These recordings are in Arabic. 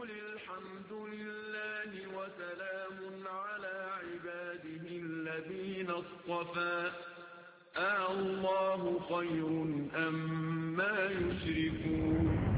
وقل الحمد لله وسلام على عباده الذين اصطفى الله خير أما يشركون.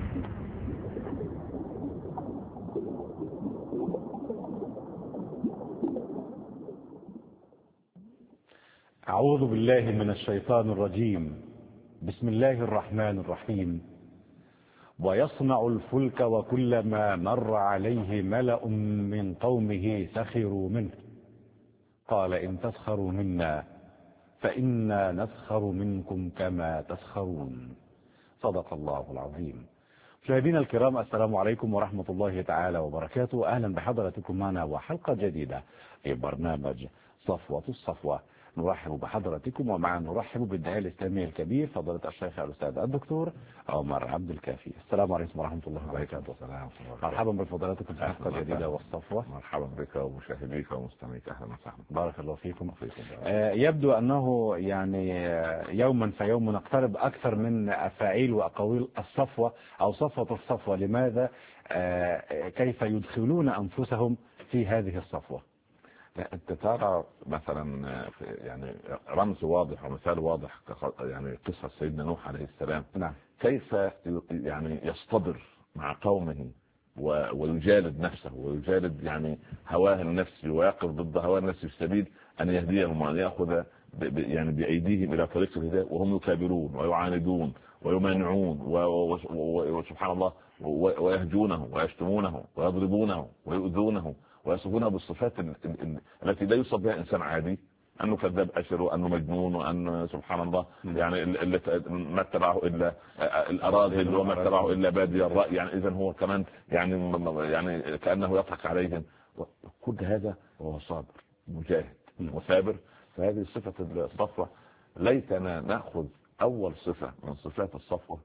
أعوذ بالله من الشيطان الرجيم. بسم الله الرحمن الرحيم. ويصنع الفلك وكلما مر عليه ملأ من قومه سخروا منه قال إن تسخروا منا فإنا نسخر منكم كما تسخرون. صدق الله العظيم. مشاهدينا الكرام، السلام عليكم ورحمة الله تعالى وبركاته. أهلا بحضراتكم معنا وحلقة جديدة في برنامج صفوة الصفوة. نرحب بحضراتكم ومعا نرحب بالداعية الإسلامي الكبير فضيلة الشيخ الأستاذ الدكتور عمر عبد الكافي. السلام عليكم ورحمة الله وبركاته. مرحبا بفضيلتكم في حلقة جديدة والصفوة. مرحبا بك ومشاهديك ومستمعيك، أهلا وسهلا. بارك الله فيكم. يبدو أنه يعني يوما فيوم نقترب أكثر من أفاعيل وأقاويل الصفوة أو صفوة الصفوة. لماذا؟ كيف يدخلون أنفسهم في هذه الصفوة؟ انت ترى مثلا يعني رمز واضح ومثال واضح، يعني قصة سيدنا نوح عليه السلام. نعم. كيف يعني يصطبر مع قومه ويجالد نفسه ويجالد يعني هواه النفسي ويقف ضد هواه النفسي في سبيل ان يهديهم وان ياخذ يعني بايديهم الى طريق الهدايه، وهم يكابرون ويعاندون ويمانعون وسبحان الله ويهجونه ويشتمونه ويضربونه ويؤذونه ويصفونه بالصفات التي لا يوصف بها انسان عادي، انه كذاب اشر وانه مجنون وان سبحان الله يعني اللي ما اتبعه الا الاراذل وما اتبعه الا بادي الراي، يعني اذا هو كمان يعني كانه يضحك عليهم. كل هذا وهو صابر مجاهد مثابر. فهذه صفه الصفوه. ليتنا ناخذ اول صفه من صفات الصفوه،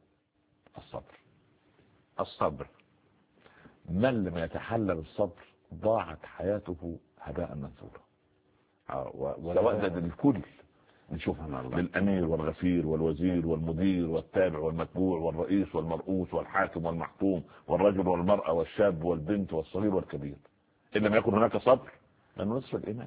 الصبر. من لم يتحلل الصبر ضاعت حياته هباء منثورا. سواء ده للكل، نشوفها للامير والغفير والوزير والمدير والتابع والمتبوع والرئيس والمرؤوس والحاكم والمحكوم والرجل والمرأة والشاب والبنت والصغير والكبير. إن لم يكن هناك صبر لأنه نصف الإيمان.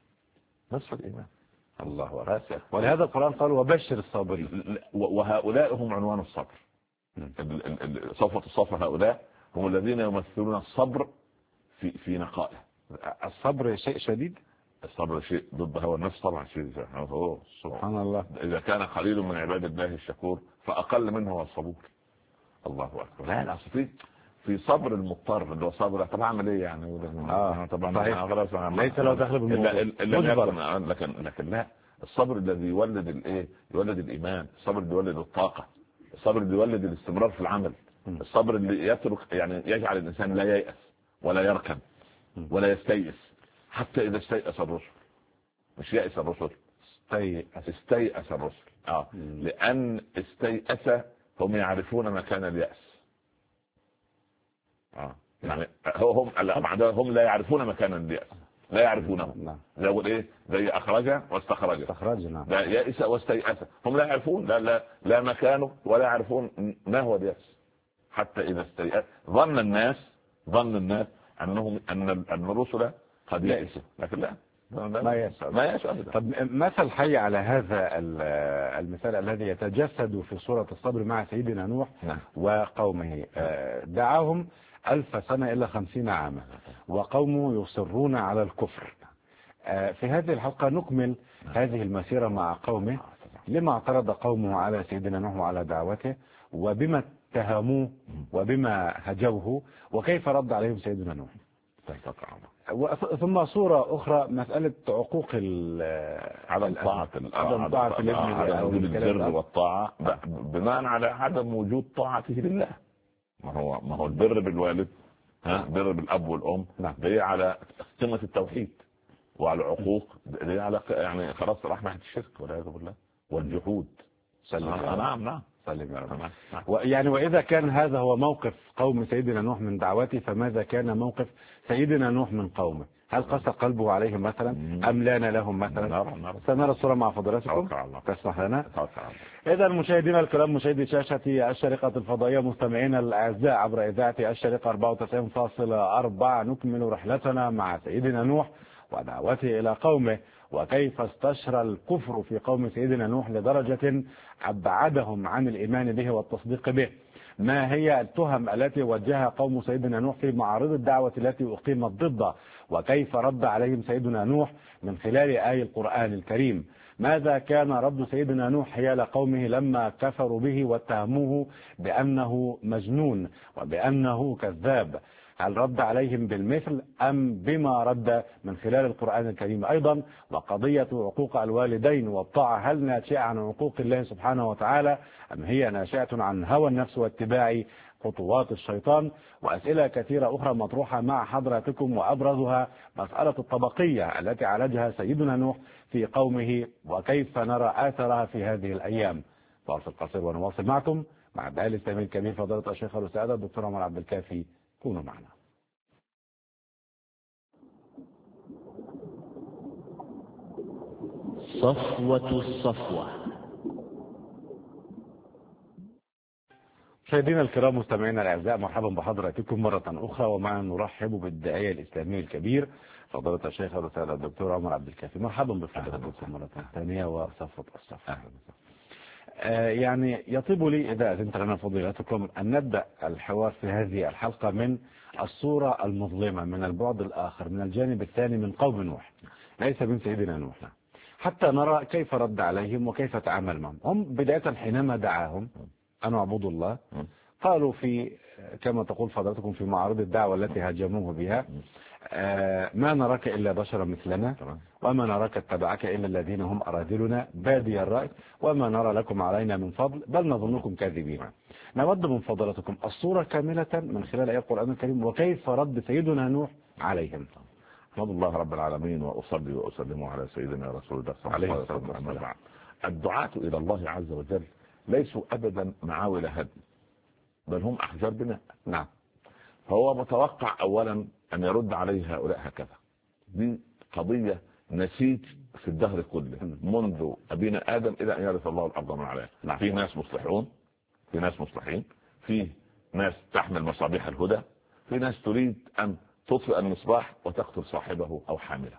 الله واسع. ولهذا القرآن قال وبشر الصابرين. وهؤلاء هم عنوان الصبر. صفوة الصفوة هؤلاء هم الذين يمثلون الصبر في نقائه. الصبر شيء شديد. الصبر شيء ضد هوى النفس طبعا شيء سبحان الله. إذا كان قليل من عباد الله الشكور فأقل منه هو الصبور. الله أكبر. لا أصل في صبر المضطر اللي هو صبر. طب أعمل إيه يعني؟ طبعا ليس له دخل بالموضوع. لكن لا، الصبر الذي يولد يولد الإيمان، الصبر اللي يولد الطاقة، الصبر اللي يولد الاستمرار في العمل، الصبر اللي يترك يعني يجعل الإنسان لا ييأس ولا يركن ولا يستيئس حتى إذا استيأس الرسل. مش يأس الرسل، استيأس الرسل. لأن استيأس هم يعرفون مكان اليأس. يعني هم لا يعرفون مكان اليأس، لا يعرفونه. زي أخرج واستخرج. لا يأس واستيأس. هم لا يعرفون لا مكانه ولا يعرفون ما هو اليأس حتى إذا استيأس. ظن الناس أن الرسل قد يأسوا، لكن لا، ما يأس أبدا. طب مثل حي على هذا المثال الذي يتجسد في صورة الصبر مع سيدنا نوح وقومه. دعاهم 1000 سنة إلى 50 عاما وقومه يصرون على الكفر. في هذه الحلقة نكمل هذه المسيرة مع قومه، لما اعترض قومه على سيدنا نوح وعلى دعوته، وبما اتهموه وبما هجوه، وكيف رد عليهم سيدنا نوح. ثم صورة أخرى مسألة عقوق عدم طاعة البر والطاعة بناء على عدم وجود طاعته لله. ما هو البر بالوالد، بر بالأب والأم، ده على قمة التوحيد، وعلى العقوق ده على يعني خلاص رحمة الشرك والعياذ بالله والجحود. نعم. يعني وإذا كان هذا هو موقف قوم سيدنا نوح من دعوته، فماذا كان موقف سيدنا نوح من قومه؟ هل قسى قلبه عليهم مثلا أم لان لهم مثلا؟ سنرى الصورة مع فضلاتكم، تسمح لنا. إذا مشاهدينا الكرام، مشاهدي شاشة الشريقة الفضائية، مستمعينا الأعزاء عبر إذاعة الشريقة 94.4، نكمل رحلتنا مع سيدنا نوح ودعوته إلى قومه، وكيف استشرى الكفر في قوم سيدنا نوح لدرجة أبعدهم عن الإيمان به والتصديق به. ما هي التهم التي وجهها قوم سيدنا نوح في معارض الدعوة التي أقيمت ضده، وكيف رد عليهم سيدنا نوح من خلال آي القرآن الكريم؟ ماذا كان رد سيدنا نوح حيال قومه لما كفروا به واتهموه بأنه مجنون وبأنه كذاب؟ هل رد عليهم بالمثل أم بما رد من خلال القرآن الكريم أيضا؟ وقضية عقوق الوالدين والطاعة، هل ناشئة عن عقوق الله سبحانه وتعالى أم هي ناشئة عن هوى النفس واتباع خطوات الشيطان؟ وأسئلة كثيرة أخرى مطروحة مع حضراتكم، وأبرزها مسألة الطبقية التي عالجها سيدنا نوح في قومه، وكيف نرى آثارها في هذه الأيام. فاصل قصير ونواصل معكم مع الآل الإسلامي الكبير فضيلة الشيخ الأستاذ الدكتور عمر عبد الكافي. كونوا معنا. صفوة الصفوة. مشاهدينا الكرام، مستمعينا الاعزاء، مرحبا بحضراتكم مرة أخرى، ومعنا نرحب بالداعية الإسلامي الكبير فضيلة الشيخ الأستاذ الدكتور عمر عبد الكافي. مرحبا بفضيلتكم مرة ثانية وصفوة الصفوة. يعني يطيب لي إذا أذنت لنا فضيلتكم أن نبدأ الحوار في هذه الحلقة من الصورة المظلمة، من البعد الآخر، من الجانب الثاني من قوم نوح، ليس من سيدنا نوح، حتى نرى كيف رد عليهم وكيف تعامل معهم. هم بداية حينما دعاهم أن اعبدوا الله، قالوا في كما تقول فضلتكم في معارض الدعوة التي هاجموه بها: ما نراك إلا بشرا مثلنا وما نراك اتبعك إلا الذين هم أراذلنا بادي الرأي وما نرى لكم علينا من فضل بل نظنكم كاذبين. نود من فضلتكم الصورة كاملة من خلال آيات القرآن الكريم، وكيف رد سيدنا نوح عليهم. الحمد لله رب العالمين، وأصلي وأسلم على سيدنا رسول الله صلى الله عليه وسلم. الدعاة إلى الله عز وجل ليسوا أبدا معاول هدم، بل هم أحجار بناء. نعم. فهو متوقع أولا أن يرد عليه هؤلاء هكذا. دي قضية نسيج في الدهر كله منذ أبينا آدم إلى أن يرث الله الأرض من عليها. نعم. في ناس مصلحون، في ناس مصلحين، في ناس تحمل مصابيح الهدى، في ناس تريد أن تطفئ المصباح وتقتل صاحبه أو حامله.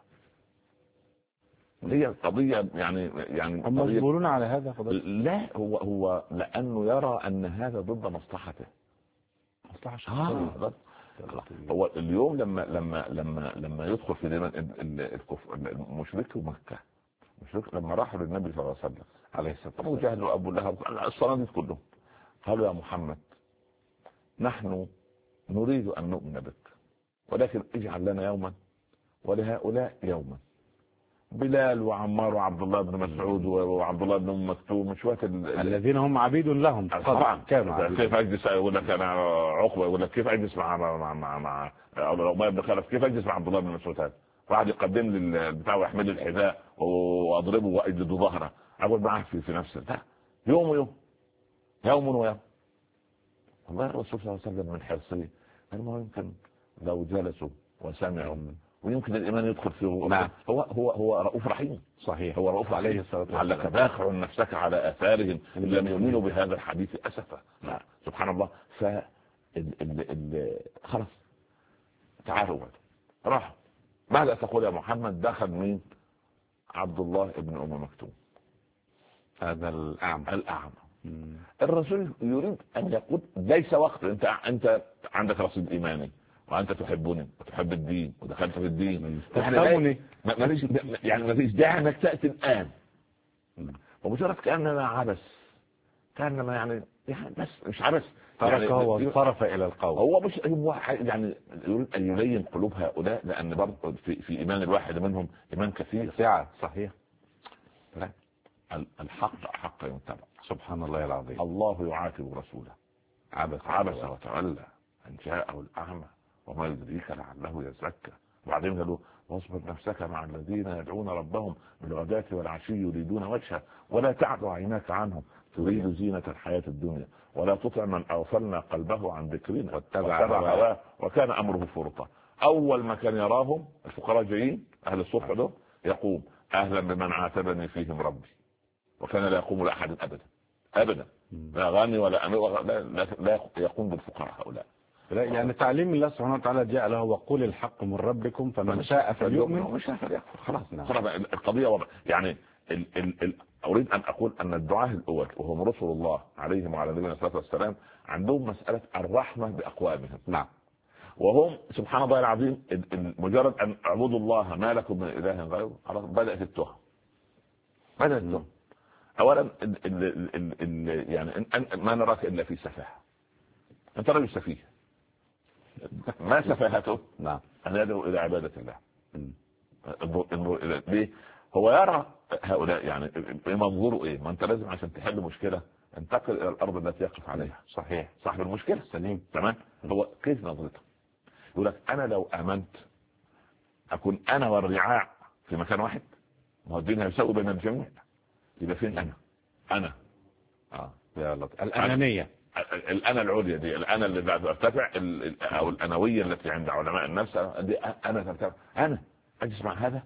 هي قضية يعني هم مجبورون على هذا فضل. لا، هو لأنه يرى أن هذا ضد مصلحته، مصلحة شخصية. هو اليوم لما يدخل في ديمان مشركي مكة، لما راحوا للنبي صلى الله عليه وسلم عليه الصلاة والسلام، أبو جهل وأبو لهب الصناديد كلهم، قالوا: يا محمد، نحن نريد أن نؤمن بك، ولكن اجعل لنا يوما ولهؤلاء يوما. بلال وعمار وعبد الله بن مسعود وعبد الله بن مكتوم، شويه الذين هم عبيد لهم طبعا كانوا. كيف اجلس يقول لك انا عقبه، يقول لك كيف اجلس مع أبي بن خلف، كيف اجلس مع عبد الله بن مسعود؟ هذا واحد يقدم لي البتاع ويحمل الحذاء واضربه واجلد ظهره، اقول معاه في نفسه. لا، يوم ويوم، يوم ويوم. الله الرسول صلى الله عليه وسلم من حرصه قال: ما يمكن لو جلسوا وسمعوا ويمكن الإيمان يدخل فيه. نعم. هو رؤوف رحيم. صحيح، هو رؤوف عليه الصلاة والسلام. لعلك باخع نفسك على آثارهم إن لم يؤمنوا بهذا الحديث أسفا. نعم. سبحان الله. خلاص تعالوا راح. ماذا تقول يا محمد؟ دخل مين؟ عبد الله ابن أم مكتوم، هذا الأعمى. الرسول يريد أن يقول: ليس وقت، أنت عندك رصيد إيماني، وأنت تحبني وتحب الدين ودخلت في الدين، ما فيش داعي أنك تأتي الآن. ومجرد كأننا عبس، كأنما يعني بس مش عبس، تركه وانصرف إلى القوم. هو مش يعني يريد أن يلين قلوب هؤلاء، لأن برضه في إيمان الواحد منهم إيمان كثير سعة. صحيح. لا، الحق حق ينتبع. سبحان الله العظيم. الله يعاتب رسوله: عبس وتولى أن جاءه الأعمى وما يدريك لعله يزكى. وبعدين قالوا: واصبر نفسك مع الذين يدعون ربهم بالغداة والعشي يريدون وجهه ولا تعد عيناك عنهم تريد زينة الحياة الدنيا ولا تطع من أغفلنا قلبه عن ذكرنا واتبع هواه وكان أمره فرطا. اول ما كان يراهم الفقراء جايين اهل الصفحه دول يقوم اهلا بمن عاتبني فيهم ربي، وكان لا يقوم لاحد ابدا لا غني ولا أمير، لا يقوم بالفقراء هؤلاء. يعني تعليم الله سبحانه وتعالى جاء له وقول الحق من ربكم فمن شاء فليؤمن ومن شاء فليكفر. خلاص نعم. القضيه وضع. يعني اريد ان اقول ان الدعاة الاول وهم رسل الله عليهم وعلى نبينا الصلاه والسلام عندهم مساله الرحمه باقوامهم. نعم. وهم سبحان الله العظيم مجرد ان اعبدوا الله ما لكم من اله غيره بدات التهم. اولا يعني ما نراك الا في سفاهه. انت رجل سفيه. ما سفاهته؟ نعم. ان يدعو الى عباده الله. انظر الى ليه هو يرى هؤلاء يعني منظوره ايه؟ ما انت لازم عشان تحل مشكله انتقل الى الارض التي يقف عليها. صحيح. صاحب المشكله سليم. تمام. هو كيف نظرته؟ يقول لك انا لو امنت اكون انا والرعاع في مكان واحد، ما هو الدين هيساوي بين الجميع. يبقى فين انا يا الله الانانيه، الانا العليا دي، الانا اللي ترتفع او الانويه التي عند علماء النفس دي، انا ترتفع، انا اجلس مع هذا.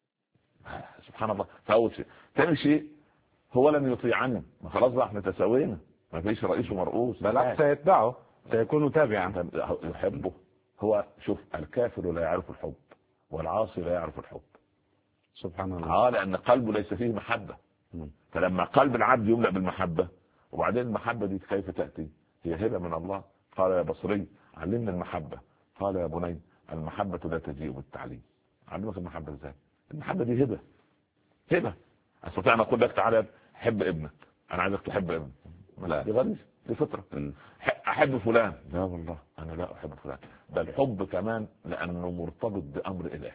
سبحان الله. فاول شيء. ثاني شيء هو لن يطيعني، ما خلاص بقى احنا تساوينا، ما فيش رئيس ومرؤوس، بالعكس سيتبعه، سيكون تابعا. يحبه. هو شوف الكافر لا يعرف الحب والعاصي لا يعرف الحب. سبحان الله. لان قلبه ليس فيه محبه. فلما قلب العبد يملأ بالمحبه، وبعدين المحبه دي كيف تاتي؟ هي هبه من الله. قال يا بصري علمنا المحبه. قال يا بني المحبه لا تجيء بالتعليم. علمك المحبه ازاي؟ المحبه دي هبه. استطيع ان اقول لك تعالى حب ابنك، انا عايزك تحب ابنك. لا، دي غريزه، دي فطره. احب فلان، لا والله انا لا احب فلان. بل حب كمان لانه مرتبط بامر الهي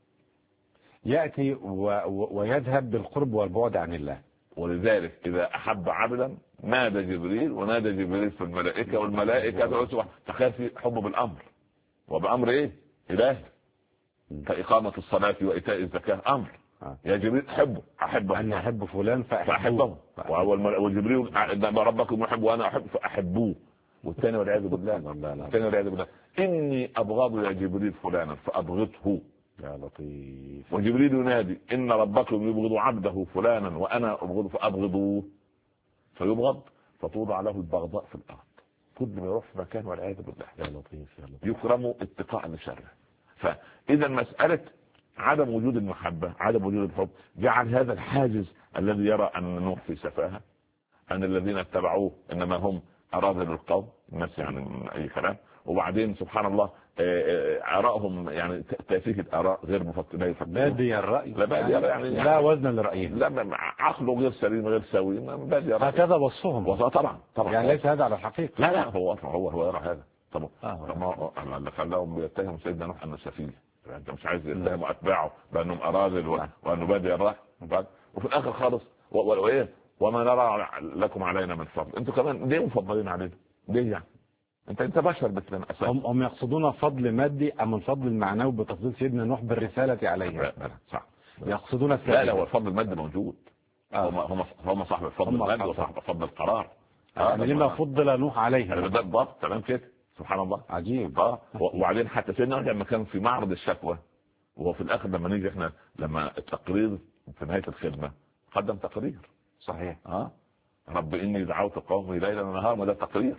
ياتي ويذهب بالقرب والبعد عن الله. ولذلك اذا احب عبدا نادى جبريل، ونادى جبريل في الملائكه، والملائكه تخيل في حب بالامر، وبامر ايه؟ الهي. كاقامه الصلاه وايتاء الزكاه امر. يا جبريل احبه ان احب فلان فاحبه. وجبريل ربكم يحب وانا احب فاحبوه. والثاني والعياذ بالله اني ابغض يا جبريل فلانا فابغضه. يا لطيف. وجبريل ينادي ان ربكم يبغض عبده فلانا وانا ابغضه فابغضوه. فيبغض فتوضع له البغضاء في الارض. كل ما يروح في مكان والعياذ بالله. يا لطيف. يكرم اتقاء لشره. فاذا مساله عدم وجود المحبه، عدم وجود الحب، جعل هذا الحاجز الذي يرى ان نوح في سفاهه، ان الذين اتبعوه انما هم اراذل القوم، الناس يعني من اي كلام. وبعدين سبحان الله آرائهم يعني تافهه الاراء غير مفكرين، بادي الراي، يعني لا وزن لرايهم، لا عقله غير سليم غير سوي، بادي الراي. هكذا وصفهم. طبعا يعني ليس هذا على الحقيقه. لا هو يرى هذا. طب اللي خلاهم بيتهم سيدنا نوح انه سفيه. انت مش عايز يتهموا اتباعه بانهم اراذل وانه بادي الراي، وفي الاخر خالص وايه وما نرى لكم علينا من فضل. انتوا كمان ليه مفضلين علينا؟ ليه يعني؟ انت بشر مثلنا. هم يقصدون فضل مادي ام الفضل المعنوي بتفضيل سيدنا نوح بالرساله عليه؟ لا صح. يقصدون لا هو الفضل المادي موجود. هم صاحب الفضل المادي وصاحب فضل القرار. يعني لما فضل نوح عليه بالضبط. تمام كده. سبحان الله عجيب. وبعدين حتى سيدنا نوح لما كان في معرض الشكوى، وهو في الاخر لما نيجي احنا لما التقرير في نهايه الخدمه قدم تقرير. صحيح. رب اني دعوت قومي ليلا ونهارا، ما ده تقرير.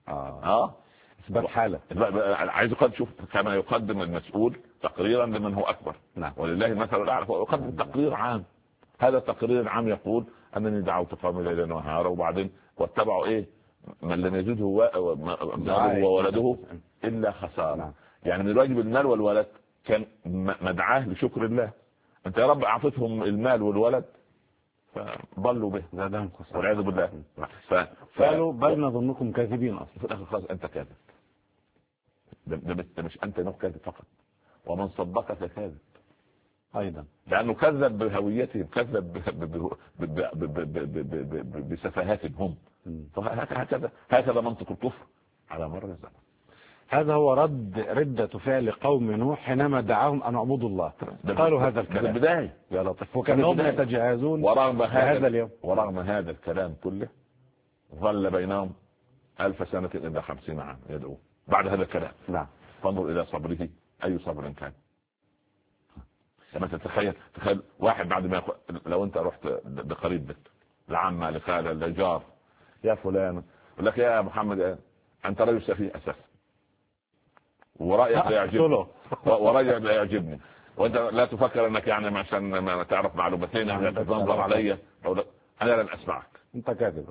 اثبات حاله. عايز قد شوف كما يقدم المسؤول تقريرا لمن هو اكبر. نعم. ولله المثل الاعلى. يقدم تقرير عام. هذا التقرير العام يقول انني دعوت قومي ليلا ونهارا، وبعدين واتبعوا ايه؟ من لم يزده ماله وولده الا خسارة. نعم. يعني من الواجب المال والولد كان مدعاه لشكر الله. انت يا رب اعطيتهم المال والولد فضلوا به، زادهم خسارة والعياذ بالله. قالوا بل نظنكم كاذبين. اصلا في الاخر خلاص انت كاذب. ده مش انت نوح كاذب فقط، ومن صدقك كاذب ايضا، لانه كذب بهويتهم، كذب بسفاهاتهم هم. هكذا منطق الكفر على مر الزمن. هذا هو ردة فعل قوم نوح حينما دعاهم ان اعبدوا الله. قالوا هذا الكلام البداية يا لطيف، وكانهم يتجهزون هذا اليوم. ورغم هذا الكلام كله ظل بينهم 1000 سنة إلى 50 عام يدعو بعد هذا الكلام. نعم. فانظر إلى صبره اي صبر كان. لما تتخيل واحد بعد ما لو انت رحت لقريب بك لعمه لخاله لجار، يا فلان يقول لك يا محمد انت رجل سفيه اساسا ورأيك لا يعجبني ورأيك لا يعجبني وانت لا تفكر انك يعني عشان ما تعرف معلومتين انك تنظر علي انا لن اسمعك. انت كاذب.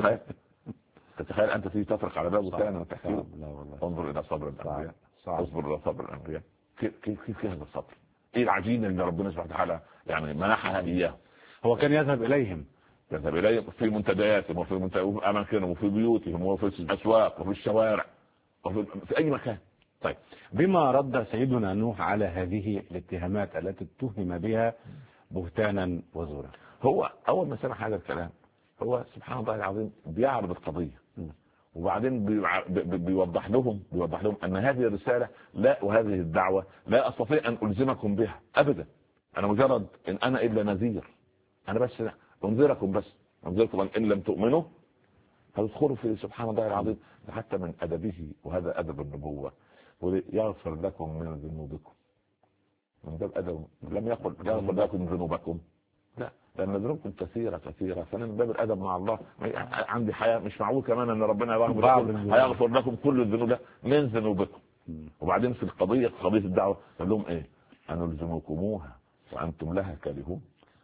تتخيل انت تيجي تطرق على باب ثاني وتحكي له لا والله. انظر الى صبر الانبياء، صعب. اصبر الى صبر الانبياء. كيف هذا الصبر؟ ايه العجينه اللي ربنا سبحانه وتعالى يعني منحها اياه؟ هو كان يذهب اليهم في منتدياتهم وفي اماكنهم وفي بيوتهم وفي الاسواق وفي الشوارع وفي اي مكان. طيب بما رد سيدنا نوح على هذه الاتهامات التي اتهم بها بهتانا وزورا؟ هو اول ما سمع هذا الكلام هو سبحان الله العظيم بيعرض القضيه وبعدين بيوضح لهم ان هذه الرساله لا وهذه الدعوه لا استطيع ان الزمكم بها ابدا. انا مجرد ان انا الا نذير، انا بس انذركم ان لم تؤمنوا هتدخلوا في سبحان الله العظيم. حتى من ادبه وهذا ادب النبوه يغفر لكم من ذنوبكم، من باب ادب لم يقل يغفر لكم ذنوبكم، لا، لان ذنوبكم كثيره فانا من باب الادب مع الله عندي حياه مش معقول كمان ان ربنا هيغفر لكم كل الذنوب من ذنوبكم. وبعدين في قضيه الدعوه قال لهم ايه؟ ان الزمكموها وانتم لها كارهون.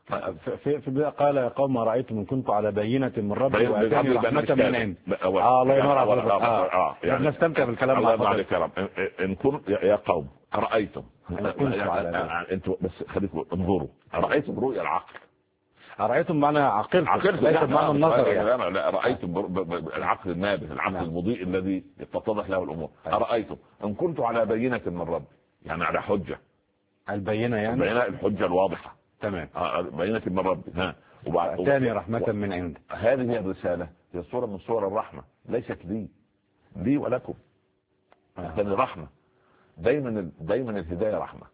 في قال يا قوم ما رايتم ان كنت على بينه من ربي واتاني رحمه من عند. الله ينور. نستمتع بالكلام مع حضرتك. ان كنت يا قوم ارايتم انتوا بس خليكم انظروا، ارايتم رؤيا العقل، ارايتم معنى عقلت ليس معنى النظر يعني. لا رايتم العقل النابه، العقل المضيء الذي تتضح له الامور. ارايتم ان كنت على بينه من ربي، يعني على حجه. البينه يعني الحجه الواضحه تمام. بينه من ربي ثاني رحمه من عنده. هذه هي الرساله، هي صوره من صور الرحمه، ليست لي ولكم. ثاني رحمه. دايما الهدايه رحمه.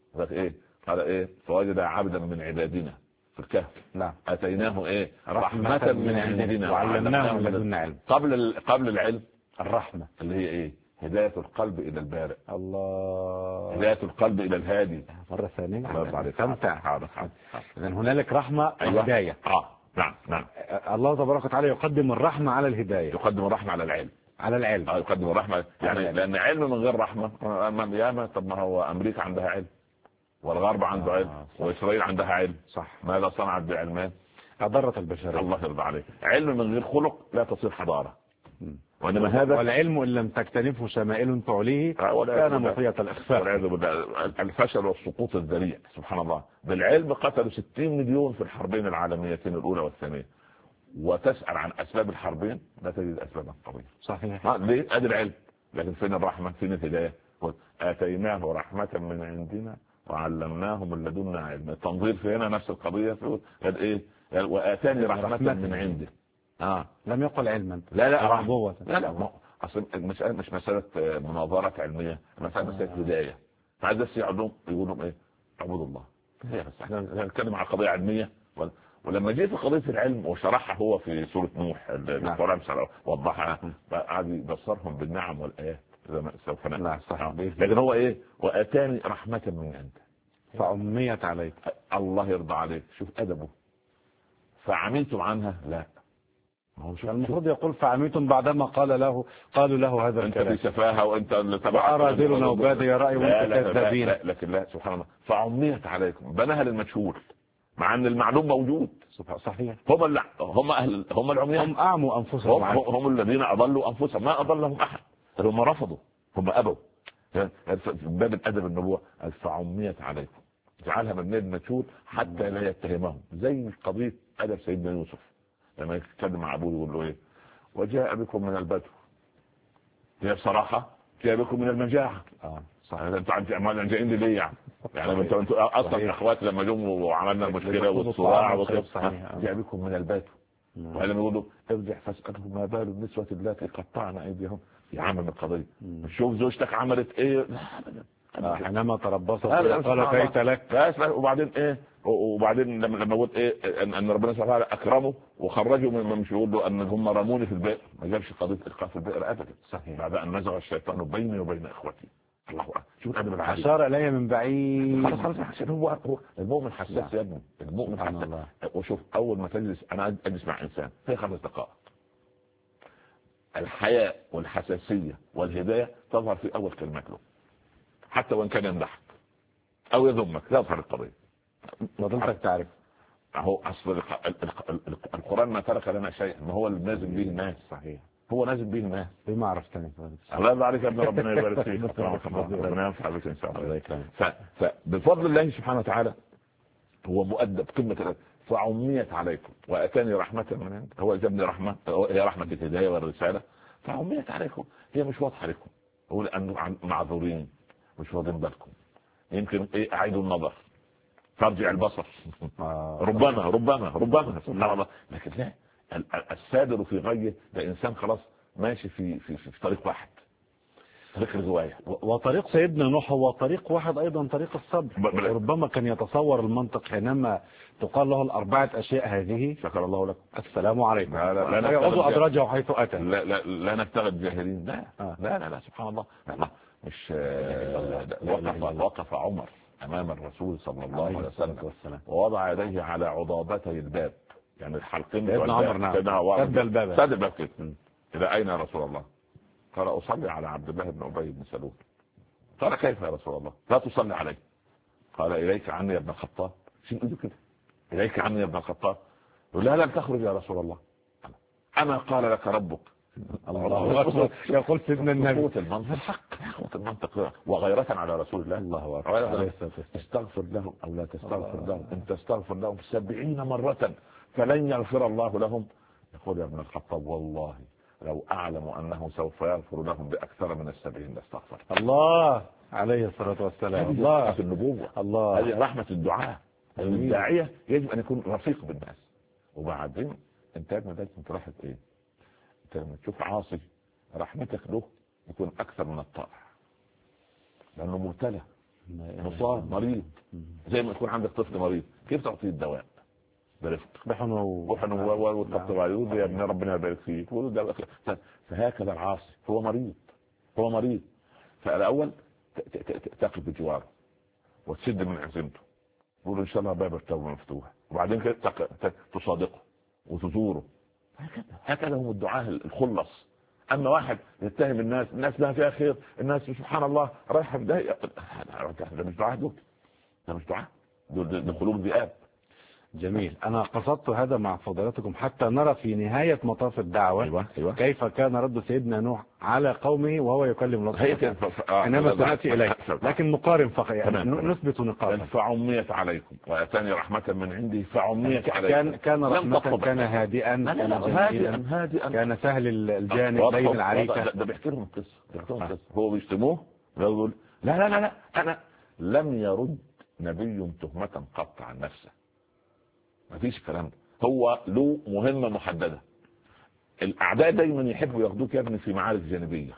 قال ايه فوجد عبدا من عبادنا في الكهف اتيناه رحمه من عندنا وعلمناه من لدنا علم. قبل العلم الرحمه اللي هي هدايه القلب الى البارئ. الله. هدايه القلب الى الهادي. مره ثانيه استمتع. اذا هنالك رحمه وهدايه. نعم. الله تبارك وتعالى يقدم الرحمه على الهدايه، يقدم الرحمه على العلم. يقدم الرحمه يعني لان علم من غير رحمه ياما. طب ما هو امريكا عندها علم والغرب عنده علم واسرائيل عندها علم، صح. ماذا صنعت بعلمان؟ اضرت البشريه. الله يرضى عليك. علم من غير خلق لا تصير حضاره. وانما هذا والعلم ان لم تكتنفه شمائل تعليه كان مطيه الاخفاء. والعياذ بالله. الفشل والسقوط الذريع سبحان الله. بالعلم قتلوا 60 مليون في الحربين العالميتين الاولى والثانيه، وتسأل عن اسباب الحربين لا تجد اسبابا قويه. صحيح. ليه؟ ادي العلم. لكن فين الرحمه؟ فين الهدايه؟ اتيناه رحمه من عندنا وعلمناه من لدنا علم. التنظير في هنا نفس القضيه. قال ايه؟ واتاني رحمه من عنده. لم يقل علما. لا اصل المساله مش مساله مناظره علميه، مساله هدايه. فعايز بس يقول لهم ايه؟ اعبدوا الله. بس احنا نتكلم عن قضيه علميه. ولما جيت في قضيه العلم وشرحها هو في سوره نوح القرآن وضحها، قعد يبصرهم بالنعم والايات زي ما سوف نعلم. لكن هو ايه؟ واتاني رحمه من عنده فعميت عليك. الله يرضى عليك. شوف ادبه. فعميتم عنها؟ لا. المفروض يقول فعميتم بعدما قالوا له هذا الكلام. انت في سفاهه وانت اللي تبع اراذلنا وبادي راي وانت كذابين. لكن لا سبحان الله. فعميت عليكم. بناها للمجهول مع ان المعلوم موجود. صحيح. هم العميان. هم اعموا انفسهم. هم الذين اضلوا انفسهم. ما اضلهم احد. هم رفضوا. هم ابوا. في باب الادب النبوه فعميت عليكم. جعلها مبنيه للمجهول حتى لا يتهمهم. زي قضيه ادب سيدنا يوسف لما يتكلم مع ابوه يقول له ايه؟ وجاء بكم من البدو. هي بصراحه جاء بكم من المجاعه. صحيح. انتوا جايين لي ليه يعني انتوا اصلا اخوات لما جم وعملنا المشكله والصراع وكده. جاء بكم من البدو. ولما يقولوا ارجع فاساله ما بال النسوه اللاتي قطعن ايديهم. يا عم من القضيه شوف زوجتك عملت ايه. حينما تربصت قال كيت لك. وبعدين ايه؟ وبعدين لما قلت ايه ان ربنا سبحانه وتعالى اكرمه وخرجوا من مش يقول له ان هم رموني في البئر. ما جابش قضيه القاء في البئر ابدا. صحيح. بعد ان نزغ الشيطان بيني وبين اخوتي الله أكبر. شوف الادب العالي. اشار الي من بعيد. خلاص عشان هو المؤمن حساس يا ابني، المؤمن حساس. وشوف اول ما تجلس، انا اجلس مع انسان في 5 دقائق، الحياء والحساسيه والهدايه تظهر في اول كلمات له، حتى وان كان يمدحك او يذمك تظهر القضيه. فضلتك تعرف هو اصل القران ما ترك لنا شيء، ما هو اللي نازل به الناس. صحيح، هو نازل به الناس. بما عرفتني. الله يرضى عليك يا ابن، ربنا يبارك فيك. ربنا ينفع بك ان شاء الله. فبفضل الله سبحانه وتعالى هو مؤدب قمه. فعميت عليكم واتاني رحمه من عنده، هو جابني رحمه، هي رحمه الهدايه والرساله. فعميت عليكم، هي مش واضحه لكم، اقول ان معذورين مش واخدين بالكم، يمكن اعيد النظر، ترجع البصر. ربما سبحان الله. لكن لا، السادر في غيه ده انسان خلاص ماشي في طريق واحد، طريق الغوايه. وطريق سيدنا نوح هو طريق واحد ايضا، طريق الصبر. وربما كان يتصور المنطق حينما تقال له 4 أشياء هذه. شكر الله لك. السلام عليكم. لا يعود ادراجه حيث اتى. لا نبتغي الجاهلين. لا سبحان الله. مش وقف عمر امام الرسول صلى الله عليه وسلم ووضع يديه على عضابتي الباب، يعني الحلقين سيدنا عمر سد الباب كده. الى اين يا رسول الله؟ قال اصلي على عبد الله بن ابي بن سلول. قال كيف يا رسول الله؟ لا تصلي عليه. قال اليك عني يا ابن الخطاب. شيل ايده كده، اليك عني يا ابن الخطاب. لا لن تخرج يا رسول الله. اما قال لك ربك. الله اكبر. يقول سيدنا النبي يخوت المنطق وغيرة على رسول الله. الله اكبر. استغفر لهم او لا تستغفر لهم، ان تستغفر لهم 70 مرة فلن يغفر الله لهم. يقول يا ابن الخطاب والله لو اعلم انه سوف يغفر لهم باكثر من 70 لاستغفر. الله عليه الصلاة والسلام. الله في النبوة. الله. هذه رحمة الدعاء. الداعية يجب ان يكون رفيق بالناس. وبعدين انت ابن ده انت راحت ايه؟ انت لما تشوف عاصي رحمتك له يكون اكثر من الطائع، لانه مبتلى مصاب مريض. زي ما يكون عندك طفل مريض، كيف تعطيه الدواء؟ برفق بحنو وطبطب عليه يا ابن ربنا يبارك فيك. فهكذا العاصي هو مريض. فالاول تقف بجواره وتسد من عزيمته، تقول ان شاء الله باب التوبه مفتوح، وبعدين كده تصادقه وتزوره. هكذا هم الدعاء الخلص. اما واحد يتهم الناس ما فيها خير، الناس سبحان الله رايحه بدايه، ده مش دعاء، ده مش دعاء، دول قلوب ذئاب. جميل. أنا قصدت هذا مع فضيلتكم حتى نرى في نهاية مطاف الدعوة أيوة. كيف كان رد سيدنا نوح على قومه وهو يكلم الله. إنما سنأتي إليه، لكن نقارن فقط، نثبت نقاط. فعميت عليكم وأتاني رحمة من عندي فعميت عليكم. كان رحمة، كان هادئا، كان سهل الجانب لين العريكة. ده بيحكي لهم القصة. هو بيشتموه يقول لا أنا لم يرد نبي تهمة قط عن نفسه. ما فيش كلام. هو له مهمة محددة. الأعداء دايما يحبوا ياخدوك يا ابني في معارك جانبية.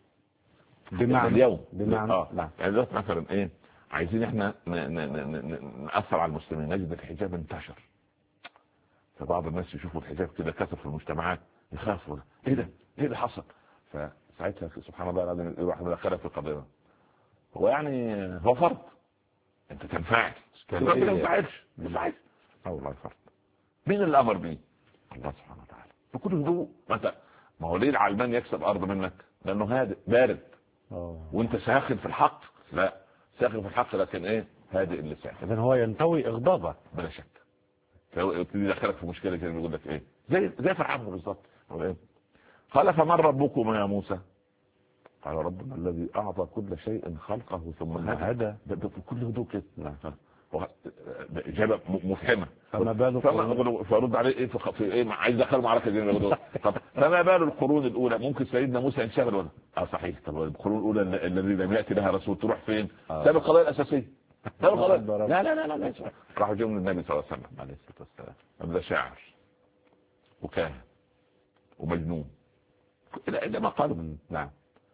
بمعنى اليوم لا. يعني دلوقتي مثلا ايه، عايزين احنا نأثر على المسلمين، نجد الحجاب انتشر. فبعض الناس يشوفوا الحجاب كده كثر في المجتمعات يخافوا، ايه ده اللي حصل؟ فساعتها سبحان الله العظيم يروح مدخلها في القضية. هو يعني هو فرض، انت تنفعل ما تنفعلش. والله فرض. مين اللي امر بيه؟ الله سبحانه وتعالى بكل هدوء. ما هو ليه العلمان يكسب ارض منك؟ لانه هادئ بارد. وانت ساخن في الحق. لا، ساخن في الحق لكن ايه، هادئ اللسان. اذا هو ينطوي اغضابه بلا شك. يبتدي يدخلك في مشكله كده، يقول لك ايه، زي فرعون بالظبط. قال فمن ربكم يا موسى؟ قال ربنا الذي اعطى كل شيء خلقه ثم هدى. بكل هدوء كده. إجابة مفهمة. فما بال فرد عليه إيه في إيه، عايز دخل معركة دي. طب فما بال القرون الأولى؟ ممكن سيدنا موسى ينشغل ولا؟ صحيح. طب القرون الأولى الذي لم يأتي لها رسول تروح فين؟ ساب القضايا الأساسية. لا راحوا جم للنبي صلى الله عليه وسلم عليه الصلاة والسلام. هذا شاعر وكاهن ومجنون إلى ما قالوا. نعم.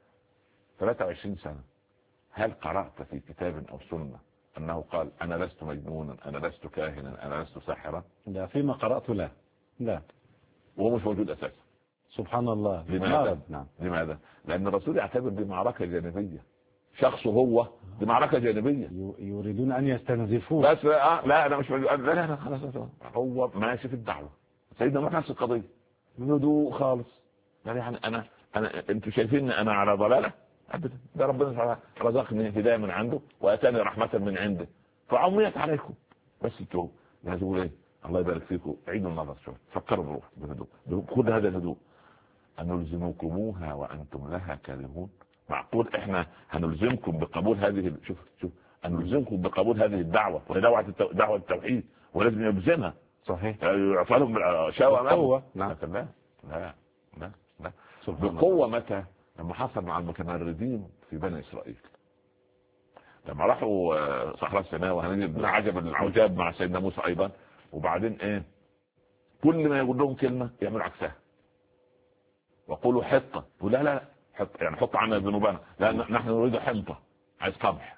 23 سنة. هل قرأت في كتاب أو سنة أنه قال أنا لست مجنونا، أنا لست كاهنا، أنا لست ساحرا؟ لا، فيما قرأت لا. وهو مش موجود أساسا. سبحان الله. لماذا؟ لأن الرسول يعتبر دي معركة جانبية شخصه هو، دي معركة جانبية. يريدون أن يستنزفوه. بس لا أنا مش لا خلاص، هو ماشي في الدعوة. سيدنا نوح نفس القضية، بهدوء خالص. يعني أنا أنتوا شايفين أنا على ضلالة؟ أبدا، ده ربنا رزقني هداية من عنده وأتاني رحمة من عنده فعميت عليكم. بس انتوا لازم ايه؟ الله يبارك فيكم، عيدوا النظر شوية، فكروا بروح بهدوء، خذ هذا الهدوء. أنلزمكموها وأنتم لها كارهون؟ معقول احنا هنلزمكم بقبول هذه شوف أنلزمكم بقبول هذه الدعوة، وهي دعوة التوحيد ولازم يلزمها. صحيح. يعطلهم شاوى بقوة. لا لا لا لا بقوة. متى؟ لما حصل مع المتمردين في بني إسرائيل، لما راحوا صحراء سيناء، وهنجد عجب العجاب مع سيدنا موسى أيضا. وبعدين ايه؟ كل ما يقول لهم كلمة يعملوا عكسها، وقولوا حطة، ولا لا حط يعني حط عنا ذنوبنا، لا نحن نريد حنطة، عايز قمح.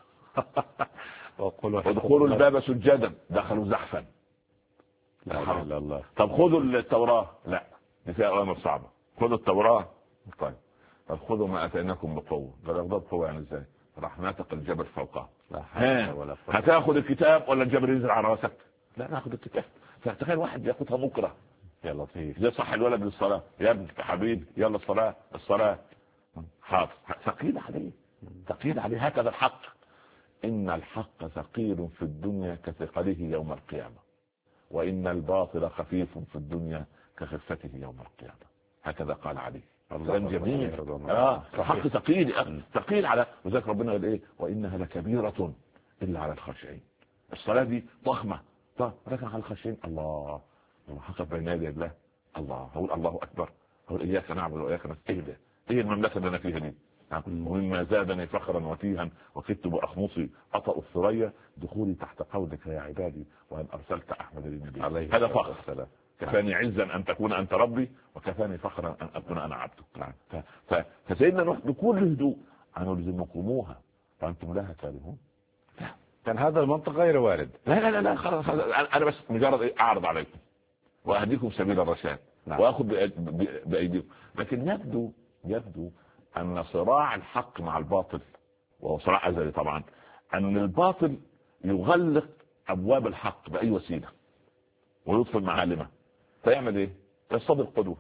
ادخلوا الباب سجدا، دخلوا زحفا. لا اله الا الله. طب خذوا التوراة، لا دي فيها اوامر صعبة. خذوا التوراة، طيب طب خذوا ما اتيناكم بقوة. قال يغضب قوة يعني ازاي؟ راح ناتق الجبل فوقه. هتاخذ الكتاب ولا الجبل ينزل على راسك؟ لا ناخذ الكتاب. فتخيل واحد ياخذها مكره. يا لطيف، زي صح الولد للصلاة، يا ابن حبيبي يلا الصلاة حاضر. ثقيل عليه، ثقيل عليه. هكذا الحق، إن الحق ثقيل في الدنيا كثقله يوم القيامة، وإن الباطل خفيف في الدنيا كخفته يوم القيامة. هكذا قال عليه. كلام جميل. الحق ثقيل على، وذلك ربنا قال ايه؟ وإنها لكبيرة إلا على الخاشعين. الصلاة دي ضخمة، لكن على الخاشعين. الله حقق بين يدي الله. الله هقول الله أكبر، هقول إياك نعبد وإياك نستهدى. إيه المملكة اللي أنا فيها دي؟ ومما زادني فخرا وتيها وكدت بأخمصي أطأ الثريا دخولي تحت قولك يا عبادي وأن أرسلت أحمد للنبي. هذا فخر. كفاني عزا أن تكون أنت ربي، وكفاني فخرا أن أكون أنا عبدك. فسيدنا نوح بكل هدوء: أنلزمكموها وأنتم لها كارهون. كان هذا المنطق غير وارد. لا خلاص، أنا بس مجرد أعرض عليكم وأهديكم سبيل الرشاد وأخذ بأيديكم. لكن يبدو أن صراع الحق مع الباطل، وهو صراع أزلي طبعا، أن الباطل يغلق أبواب الحق بأي وسيلة ويطفئ معالمه. فيعمل إيه؟ يصطدم قدوة.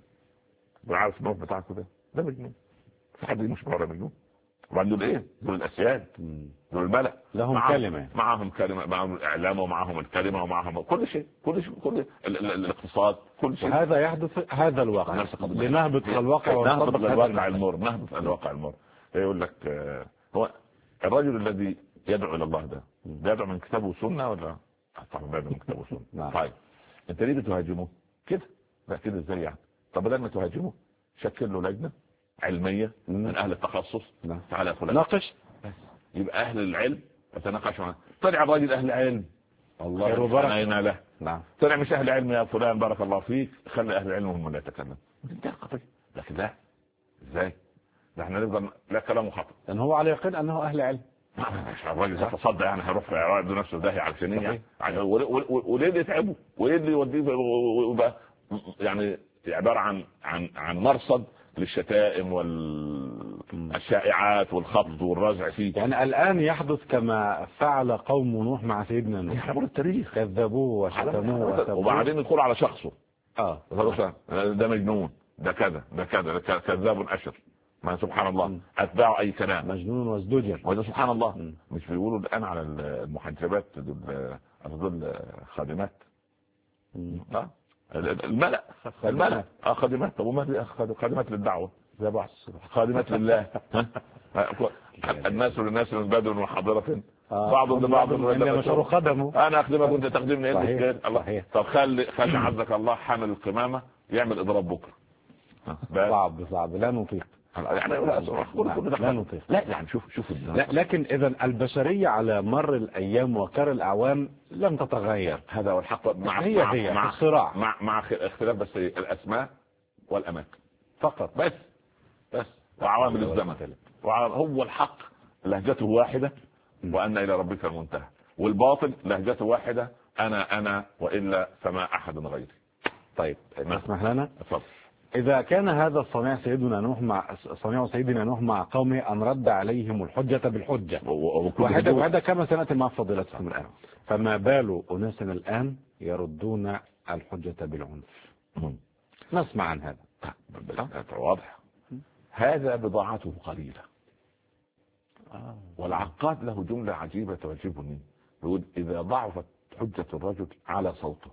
عارف النوع بتاعك ده مجنون. في حد مش بره مجنون؟ وبعدين دول ايه؟ دول الاسياد، دول الملأ، لهم كلمة، معهم كلمة، معهم الاعلام ومعهم الكلمة ومعهم كل شيء، كل الاقتصاد، كل شيء. وهذا يحدث هذا الواقع. لنهبط الواقع ونهبط الواقع المر. يقول لك هو الرجل الذي يدعو الى الله ده يدعو من كتابه وسنة ولا؟ طبعا بيدعو من كتابه وسنة. طيب انت ليه بتهاجمه كده؟ لا كده ازاي يعني؟ طب بدل ما تهاجمه شكل له لجنة علمية من اهل التخصص. تعالى فلان ناقش، يبقى اهل العلم يتناقشوا معاه. طلع راجل اهل علم، الله يرضى له. طلع مش اهل علم، يا فلان بارك الله فيك، خلي اهل العلم هم اللي يتكلموا. انتهى القضيه. لكن لا، ازاي؟ احنا نفضل لا كلامه خطأ، لان هو على يقين انه اهل علم. الراجل يتصدى يعني هيروح يعرض نفسه داهيه على السنين يعني. وليه اللي يتعبه؟ وايه اللي يوديه ويبقى يعني عباره عن مرصد للشتائم والشائعات والخبط والرزع فيه. يعني الآن يحدث كما فعل قوم نوح مع سيدنا نوح. يحبون التاريخ، كذبوه وشتموه وبعدين يدخلوا على شخصه. ده مجنون، ده كذا، ده كذا، كذاب أشر. ما سبحان الله، أتباعه أي كلام، مجنون وازدجر. وده سبحان الله. مش بيقولوا الآن على المحجبات دول خادمات؟ الملأ خادمات. طب وما خادمات للدعوة زي بعض، خادمات لله. الناس للناس من بدر وحضرة، بعض لبعض مشروع خدمه. انا اخدمك وانت تخدمني. ايه الله؟ طب خلي عزك الله حامل القمامة يعمل اضراب بكره. صعب لا نطيق يعني. لا نطيق. لا يعني شوف لكن اذا البشرية على مر الايام وكر الاعوام لم تتغير. هذا هو الحق. مع الصراع، مع اختلاف بس الاسماء والاماكن فقط، بس وعوامل الزمن. هو الحق لهجته واحدة، وأن إلى ربك المنتهى، والباطل لهجته واحدة، أنا وإلا فما أحد غيري. طيب اسمح لنا. اتفضل. إذا كان هذا الصنيع صنيع سيدنا نوح مع قومه أن رد عليهم الحجة بالحجة وحدة كما سنأتي مع فضيلتكم الآن، فما بال أناس الآن يردون الحجة بالعنف؟ نسمع عن هذا. واضح. هذا بضاعته قليلة. والعقاد له جملة عجيبة تعجبني، يقول إذا ضعفت حجة الرجل على صوته.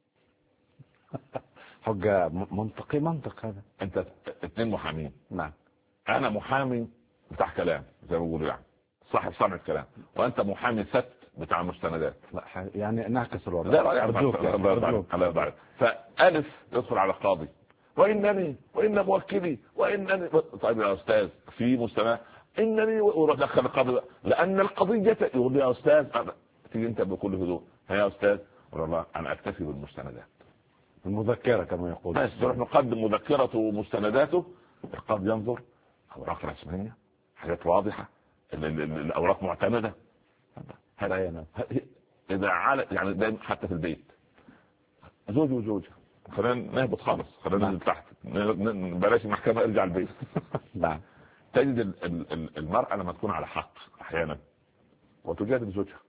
حجة منطق هذا. أنت اثنين محامين. نعم. أنا محامي بتاع كلام زي ما بيقولوا، يعني صاحب صنع الكلام، وأنت محامي ست بتاع مستندات. لا يعني نعكس الوضع. لا أرجوك. فألف يدخل على قاضي وإن موكلي وإنني. طيب يا أستاذ في مستند إنني ودخل القاضي لأن القضية يقول لي يا أستاذ تيجي أنت بكل هدوء يا أستاذ والله أنا أكتفي بالمستندات المذكرة كما يقول. بس نروح نقدم مذكرته ومستنداته، القاضي ينظر أوراق رسمية، حاجات واضحة، الأوراق معتمدة. هذا إذا يعني دائما حتى في البيت زوج وزوجة خلينا نهبط خالص، خلينا ننزل تحت، بلاش المحكمة، ارجع البيت. نعم. تجد المرأة لما تكون على حق أحيانا وتجادل زوجها،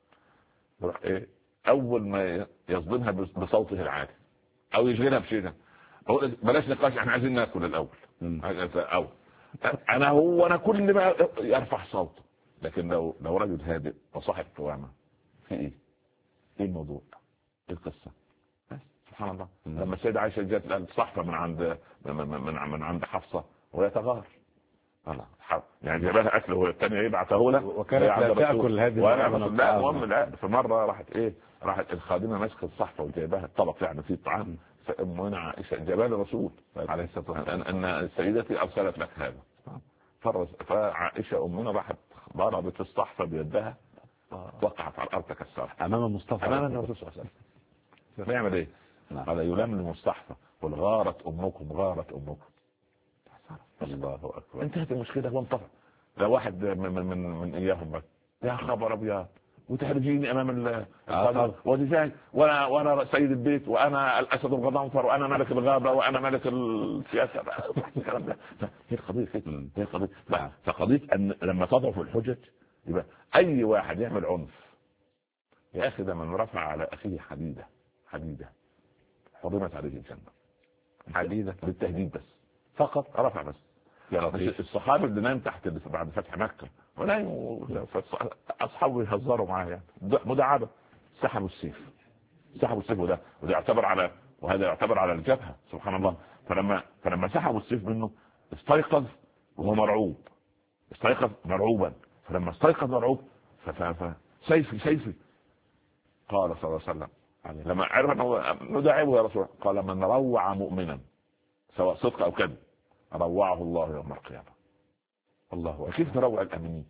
أول ما يصدمها بصوته العالي أو يشغلها بشيء، بلاش نقاش، احنا عايزين ناكل الأول. أو أنا كل ما يرفع صوته. لكن لو رجل هادئ وصاحب قوامة، في إيه الموضوع؟ إيه القصة؟ سبحان الله. لما السيدة عائشة جاءت الصحفة من عند حفصة ويتغار، يعني جابها أكل والثانية يبعثه له، وكانت لا تأكل هذه. لا فمرة راحت الخادمة ماسكة الصحفة وجايبها الطبق يعني فيه الطعام، فأمنا عائشة جابها للرسول عليه الصلاة والسلام أن سيدتي أرسلت لك هذا. فعائشة أمنا راحت ضربت الصحفة بيدها، وقعت على الأرض كسرها أمام المصطفى أمام الرسول صلى الله عليه وسلم. فيعمل إيه؟ قال يلملم الصحفة والغارت أمكم غارت أمكم. الله أكبر. انتهت المشكلة وانطفى. لا واحد من إياهم بس يا خبر أبيض وتحرجيني أمام القاضي ودفاعي وأنا سيد البيت وأنا الأسد الغضنفر وأنا ملك الغابة وأنا ملك السياسة. هي القضية هي القضية. فقضية أن لما تضعف الحجج يبقى أي واحد يعمل عنف يا أخي، ده من رفع على أخيه حديدة حرمت عليه الجنة. حديدة بالتهديد بس فقط، رفع بس. الصحابة اللي نام تحت بعد فتح مكة أصحابه يهزروا معاه يعني مداعبة، سحبوا السيف وده وهذا يعتبر على الجبهة. سبحان الله. فلما سحبوا السيف منه استيقظ وهو مرعوب، استيقظ مرعوبا. فلما استيقظ مرعوب سيفي قال صلى الله عليه وسلم لما عرف انه نداعبه يا رسول الله، قال من روع مؤمنا سواء صدق او كذب روعه الله يوم القيامة. الله. كيف نروع الامنين؟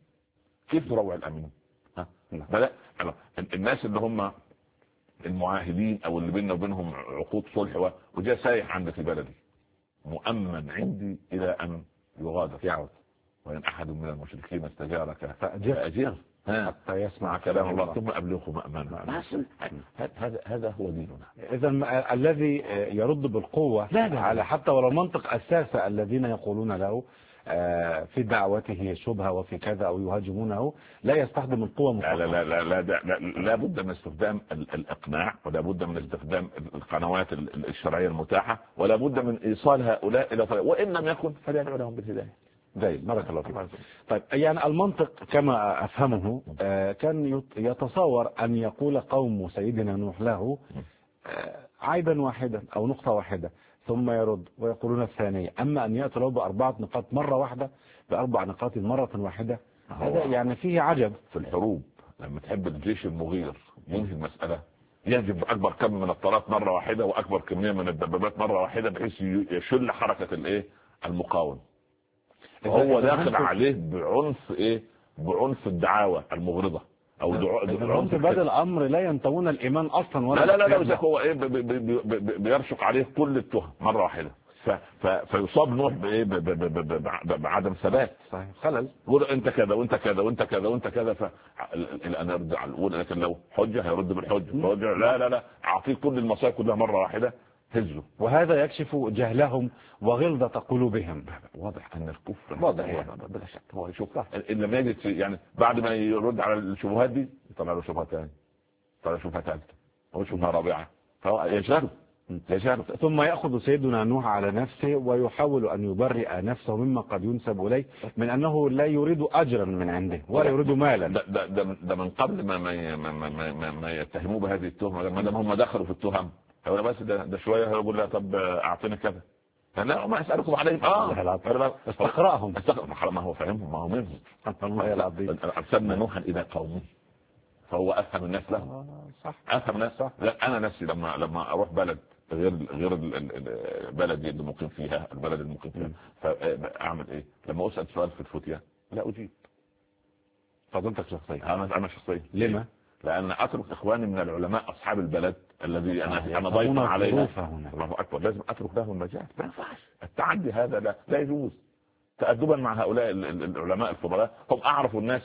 الناس اللي هم المعاهدين او اللي بيننا وبينهم عقود صلح وجاء سايح عندك في بلدي مؤمن عندي الى ان يغادر يعود، وان احد من المشركين استجارك فاجره حتى يسمع كلام الله ثم أبلغه مأمنا. هذا هو ديننا. إذا الذي يرد بالقوة على حتى ولو منطق أساسا الذين يقولون له في دعوته شبهة وفي كذا أو يهاجمونه لا يستخدم القوة مطلقا. لا بد من استخدام الإقناع، ولا بد من استخدام القنوات الشرعية المتاحة، ولا بد من إيصال هؤلاء إلى طريق، وإن لم يكن فليدعو لهم بالهداية. بارك الله فيك. طيب يعني المنطق كما أفهمه كان يتصور أن يقول قوم سيدنا نوح له عيبا واحدا أو نقطة واحدة ثم يرد ويقولون الثانية. أما أن يأتي له بأربعة نقاط مرة واحدة، بأربع نقاط مرة واحدة، هذا يعني فيه عجب. في الحروب لما تحب الجيش المغير ينهي المسألة يجب أكبر كم من الطارات مرة واحدة وأكبر كمية من الدبابات مرة واحدة بحيث يشل حركة المقاوم. هو داخل عليه بعنف الدعاوى المغرضة او عنف بدل الامر لا ينتمون الايمان اصلا ولا لا هو بيرشق عليه كل التهم مرة واحدة فيصاب نوح بعدم ثبات. صحيح. خلل. يقول انت كذا وانت كذا وانت كذا وانت كذا انا ارجع الاولى، لكن لو حجة هيرد بالحجة. لا اعطيه كل المصائب كلها مرة واحدة هزوا. وهذا يكشف جهلهم وغلظة قلوبهم. واضح ان الكفر واضح بلا شك. هو يشوف ان لم يجد يعني بعد ما يرد على الشبهات دي يطلع له شبهه ثانيه، يطلع له شبهه ثالثه، او شبهه رابعه، فهو يجهل. ثم يأخذ سيدنا نوح على نفسه ويحاول أن يبرئ نفسه مما قد ينسب إليه من أنه لا يريد أجرا من عنده ولا يريد مالا. ده من قبل ما يتهموه بهذه التهمة. ما دام هم دخلوا في التهم هو بس ده شوية يقول له طب أعطيني كذا، لا ما أسألكم عليهم. استقرأهم. ما هو فهمهم، ما هو منهم. الله العظيم. أرسلنا نوحا إلى قومه فهو أفهم الناس له. صح. أفهم الناس. صح. لا أنا نفسي لما أروح بلد غير البلد اللي مقيم فيها، البلد اللي مقيم فيها، فأعمل إيه؟ لما أسأل سؤال في الفتية لا أجيب. فضلتك شخصيا؟ أنا شخصيا. لما؟ لأن أترك إخواني من العلماء أصحاب البلد الذي أنا ضيف عليهم. الله أكبر، لازم أترك له المجال. ما ينفعش التعدي هذا، لا يجوز. تأدبا مع هؤلاء العلماء الفضلاء، هم أعرفوا الناس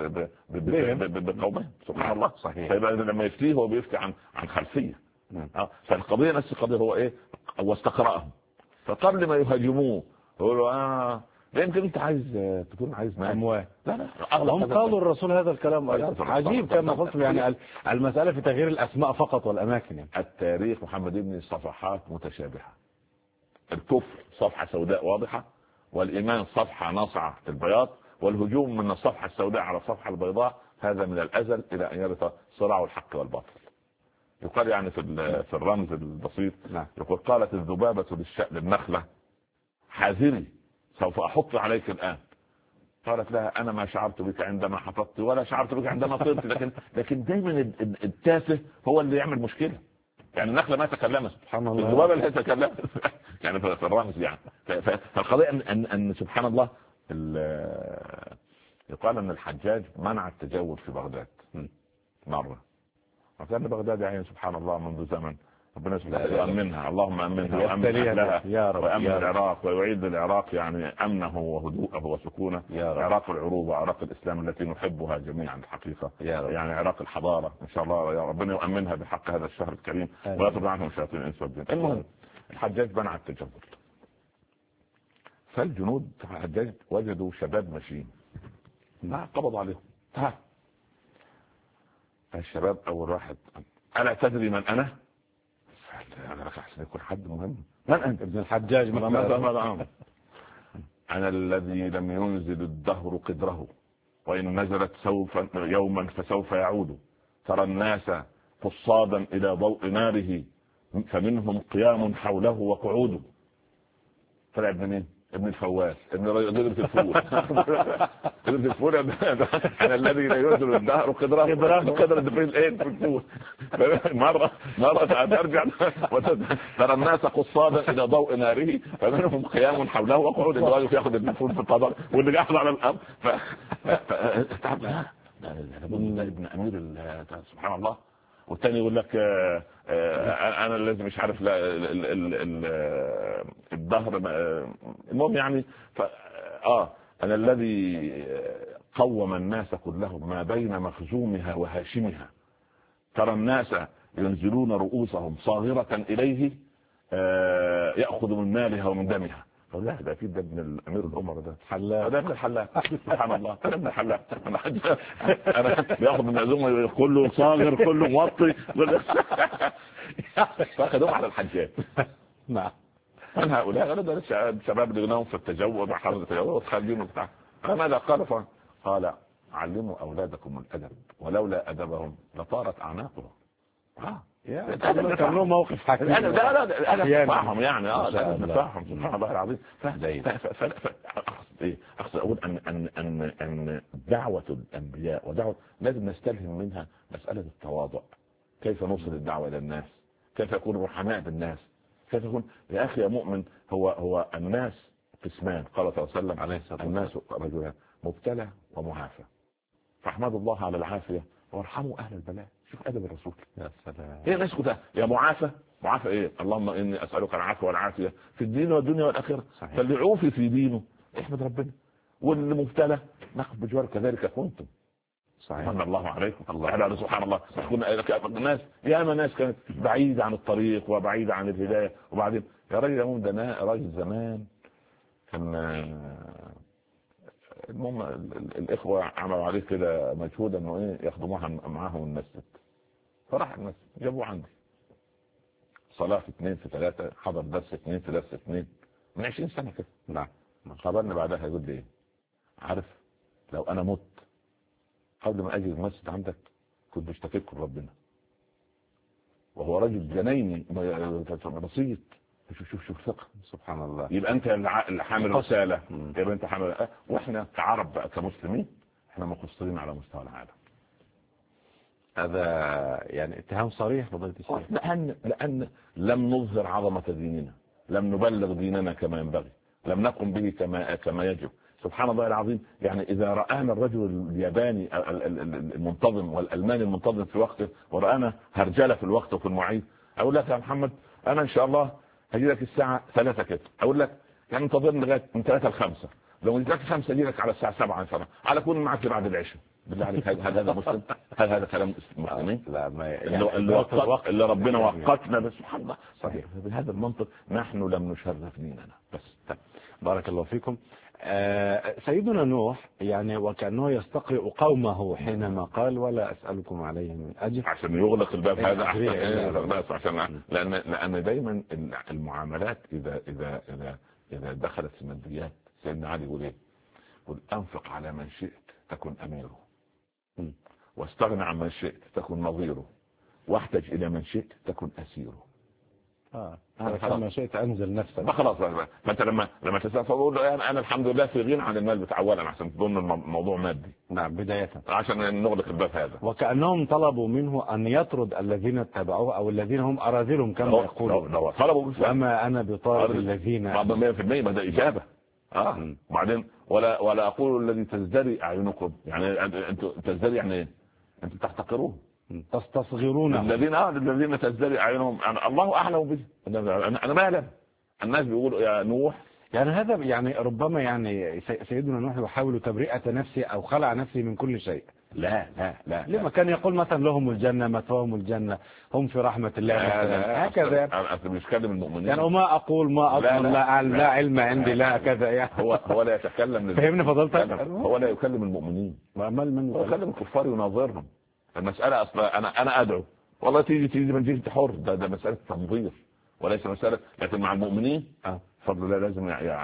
بقومهم. سبحان الله. صحيح. لما يفتيه هو بيفتي عن خلفية. فالقضية نفس القضية، هو إيه؟ واستقرأهم. فقبل ما يهاجموه يقولوا يمكن انت تكون عايز مال اموال. لا هم قالوا الرسول هذا الكلام عجيب كما قلت. يعني المسألة في تغيير الأسماء فقط والأماكن. يعني التاريخ محمد ابن صفحات متشابهة. الكفر صفحة سوداء واضحة، والإيمان صفحة ناصعة البياض، والهجوم من الصفحة السوداء على الصفحة البيضاء هذا من الأزل إلى أن يرث صراع الحق والباطل. يقال يعني في الرمز البسيط، يقول قالت الذبابة للنخلة حاذري سوف أحط عليك الآن. قالت لها أنا ما شعرت بك عندما حفظت ولا شعرت بك عندما طرت. لكن دايما التافه هو اللي يعمل مشكلة. يعني النخلة ما تكلمت، سبحان الله، الذبابة اللي تكلمت. يعني في الرمز يعني. فالقضية أن سبحان الله يقال أن الحجاج منع التجول في بغداد مرة، وكان بغداد يعني سبحان الله منذ زمن. ربنا سبحانه يؤمنها، اللهم أمنها وأمن أهلها وأمن العراق ويعيد للعراق يعني أمنه وهدوءه وسكونه. عراق العروبة، عراق الإسلام التي نحبها جميعا الحقيقة، يعني عراق الحضارة إن شاء الله. يا ربنا يؤمنها بحق هذا الشهر الكريم ويطرد عنهم شياطين الإنس والجن. المهم الحجاج منع التجول، فالجنود الحجاج وجدوا شباب ماشيين قبضوا عليهم. الشباب أول واحد ألا تدري من أنا؟ أنا لك أحسن يكون حد مهم. من أنت؟ ابن الحجاج. أنا الذي لم ينزل الدهر قدره، وإن نزلت يوما فسوف يعود. ترى الناس فصادا إلى ضوء ناره، فمنهم قيام حوله وقعود. طلع ابن مين؟ ابن الفواز، ابن رجل في الفول. ابن الفول. أنا الذي لا ينزل الدهر قدره في الفول. مرة ترجع ترى الناس قصادا إلى ضوء ناره، فمنهم قيام حوله وقعود. الراجل ياخذ ابن الفول في الطبق واللي قاعد على الأرض. ابن أمير سبحان الله. والثاني يقول لك انا الذي مش عارف الظهر. المهم يعني انا الذي قوم الناس كلهم ما بين مخزومها وهاشمها. ترى الناس ينزلون رؤوسهم صاغرة اليه ياخذ من مالها ومن دمها. لا ده اكيد ده ابن الامير الامر، ده حلاق، ده ابن الحلاق. سبحان الله، انا ابن الحلاق. انا بياخذ من العزومه كله صاغر كله موطي. فاخذوهم على الحجاج. نعم. من هؤلاء؟ قالوا ده الشباب اللي لهم في التجول وحرب التجول وتخليهم بتاع. فماذا قال؟ قال علموا اولادكم الادب، ولولا ادبهم لطارت اعناقهم. كان له موقف حكيم. انا فاهم يعني فاهم. سبحان الله العظيم. اقصد اقول ان دعوه الانبياء ودعوه لازم نستلهم منها مساله التواضع. كيف نوصل الدعوه الى الناس؟ كيف يكون رحماء بالناس؟ كيف يكون يا اخي يا مؤمن؟ هو الناس قسمان. قال صلى الله عليه وسلم عليه الصلاه الناس رجلان مبتلى ومعافى، فاحمدوا الله على العافيه وارحموا اهل البلاء. شوف ادب الرسول. يا سلام. ايه الناس كلها يا معافى ايه؟ اللهم اني اسالك العفو والعافيه في الدين والدنيا والاخره. فاللي عوفي في دينه احمد ربنا، واللي مبتلى نقف بجوار كذلك كنتم. صحيح. من الله عليكم الله سبحان الله. الناس ياما ناس كانت بعيدة عن الطريق وبعيدة عن الهداية، وبعدين يا راجل ده راجل زمان كان المهم الإخوة عملوا عليه كده مجهود انه ايه يخدموها معاهم المسجد، فراح المسجد جابوه عندي صلاة في 2 في 3، حضر درس 2 في درس 2 من 20 سنة كده. نعم. خبرني بعدها يقول لي ايه، عارف لو انا مت قبل ما اجي المسجد عندك كنت اشتكيت لربنا. وهو رجل جنيني بسيط. شوف فقه سبحان الله. يبقى انت اللي حامل رسالة، يبقى انت حامل. واحنا كعرب بقى كمسلمين احنا مقصرين على مستوى العالم. هذا يعني اتهام صريح فضيلة الشيخ. لأن لم نظهر عظمة ديننا، لم نبلغ ديننا كما ينبغي، لم نقم به كما يجب. سبحان الله العظيم. يعني إذا رآنا الرجل الياباني المنتظم والألماني المنتظم في وقته ورآنا هرجلة في الوقت وفي المواعيد، أقول لك يا محمد أنا إن شاء الله هجي لك الساعة 3 كده، أقول لك يعني انتظرني لغاية من 3 ل5، لو جيت لك 5 أجي لك على الساعة 7 إن شاء الله، على كون معك بعد العشاء. بالله عليك هل هذا مسلم؟ هل هذا كلام مسلمين؟ لا ما يعني اللي ربنا وقتنا بس سبحان الله. صحيح. بهذا المنطق نحن لم نشرف ديننا بس. بارك الله فيكم. سيدنا نوح يعني وكأنه يستقرئ قومه حينما قال ولا أسألكم عليه من أجر، عشان يغلق الباب هذا أحسن. عشان لأن دايما المعاملات إذا دخلت في الماديات سيدنا علي يقول ايه؟ قل أنفق على من شئت تكن أميره، واستغنى عن من شئت تكن نظيره، واحتج إلى من شئت تكن أسيره. ما شئت أنزل نفسك. خلاص. فأنت لما تسأل فأقول أنا الحمد لله في غنى عن المال بتاع أولا عشان تظن الموضوع مادي. نعم بداية عشان نغلق الباب هذا. وكأنهم طلبوا منه أن يطرد الذين اتبعوه أو الذين هم أراذلهم كما يقولون. طلبوا وما أنا بطارد الذين 100% بدأ إجابة. بعدين ولا أقول الذي تزدري أعينكم، يعني أنتوا تزدري يعني إيه؟ أنتوا تحتقروه تستصغرون الذين تزدري أعينهم. يعني الله أعلم به، أنا ما أعلم. الناس بيقولوا يا نوح. يعني هذا يعني ربما يعني سيدنا نوح يحاول تبرئة نفسه أو خلع نفسه من كل شيء. لا لما كان يقول مثلا لهم الجنة مثواهم الجنة هم في رحمة الله هكذا. أنا مش كلم المؤمنين يعني وما أقول ما أضمن لا علم عندي لا كذا يعني. هو لا يتكلم فهمني فضلتك. هو لا يكلم المؤمنين، هو يكلم الكفار يناظرهم. المسألة أصلا أنا أدعو والله تيجي من جهة حر، ده مسألة تنظير وليس مسألة. لكن مع المؤمنين فضل الله لازم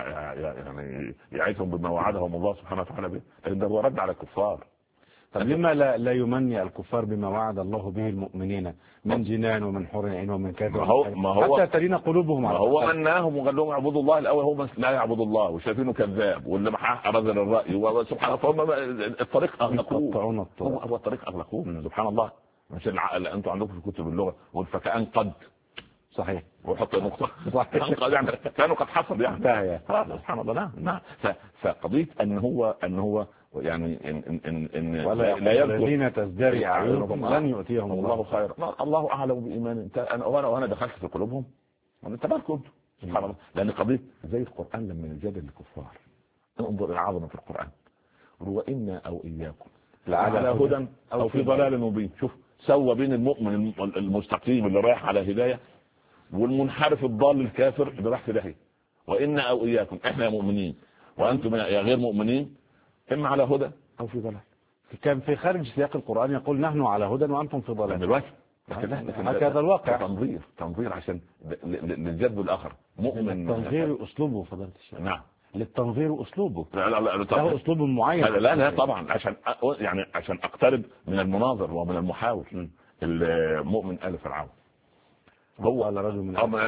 يعني يعيثهم بما وعدهم الله سبحانه وتعالى به، لأن ده هو رد على الكفار. طب لما لا يمني الكفار بما وعد الله به المؤمنين من جنان ومن حور عين ومن كذا حتى تلين قلوبهم؟ ما هو مناهم وقال لهم اعبدوا الله الاول، هم لا يعبدوا الله وشايفينه كذاب واللي معاه رذل الراي وسبحان الله. فهم الطريق اغلقوه، هو الطريق اغلقوه. سبحان الله. مش انتوا عندكم في كتب اللغه فكأن قد صحيح وحط نقطه يعني كانوا قد حصل يعني سبحان الله. نعم. فقضيه ان هو يعني ان ولا الذين تزدري اعينهم لن يؤتيهم الله خير. الله اعلم بايمان وانا دخلت في قلوبهم انت مالكم سبحان الله. لان قضيه زي القران لما يجادل الكفار انظر العظمه في القران. وإنا او اياكم لعلى هدى او في ضلال مبين. شوف سوى بين المؤمن المستقيم اللي رايح على هدايه والمنحرف الضال الكافر اللي راح في داهيه. وإنا او اياكم احنا يا مؤمنين وانتم يا غير مؤمنين اما على هدى او في ضلال. كان في خارج سياق القرآن يقول نحن على هدى وانتم في ضلال. دلوقتي هكذا الواقع. تنظير عشان للجذب الاخر. مؤمن التنظير اسلوبه فضيلة الشيخ. نعم للتنظير اسلوبه. لا له اسلوب معين. لا طبعا عشان اقترب من المناظر ومن المحاور. المؤمن آل فرعون هو على رجل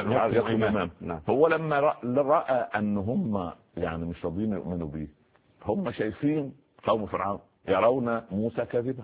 من هو لما رأى ان هم يعني مش راضيين يؤمنوا به، هم شايفين قوم فرعون يرون موسى كاذبا.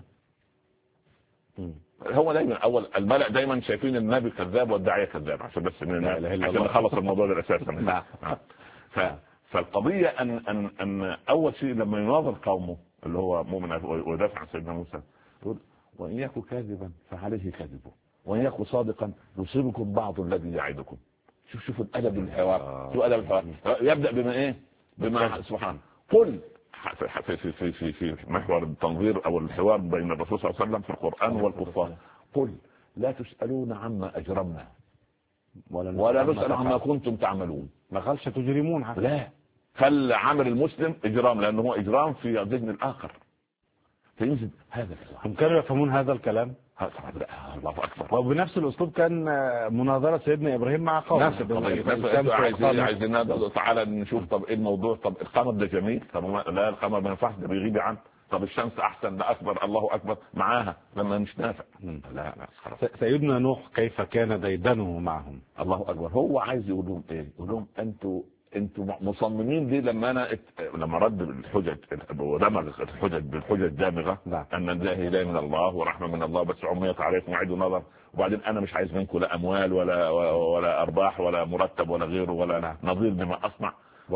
هو دايما اول الملأ دايما شايفين النبي كذاب والداعية كذاب عشان نخلص الموضوع ده اساسا. فالقضية ان اول شيء لما يناظر قومه اللي هو مؤمن ويدافع عن سيدنا موسى يقول وان يكن كاذبا فعليه كذبه وان يكن صادقا يصيبكم بعض الذي يعدكم. شوف الادب الحوار. شوف ادب الحوار يبدا بما ايه؟ بما سبحان قل في محور التنظير او الحوار بين الرسول صلى الله عليه وسلم في القرآن والكفار. قل لا تسألون عما اجرمنا ولا نسأل عما كنتم تعملون. ما قالش تجرمون حتى. لا، خلى عمل المسلم اجرام، لانه هو اجرام في ذهن الاخر. فينزل هذا هم كانوا يفهمون هذا الكلام. الله اكبر. وبنفس الاسلوب كان مناظره سيدنا ابراهيم مع قومه. نفس عايزين تعالى نشوف طب ايه الموضوع. طب القمر ده جميل، طب لا القمر ما ينفعش، ده بيغيب عنه. طب الشمس احسن، ده اكبر، الله اكبر معاها لما مش نافع. لا خلاص. سيدنا نوح كيف كان ديدنه معهم. الله اكبر. هو عايز يقول لهم ايه؟ يقول لهم انتوا مصممين دي. لما رد الحجج ودمغ الحجج بالحجج الدامغه ان الله اله من الله ورحمه من الله بس عميت عليكم وعيد نظر، وبعدين انا مش عايز منكم لا اموال ولا ارباح ولا مرتب ولا غيره ولا نظير بما اصنع.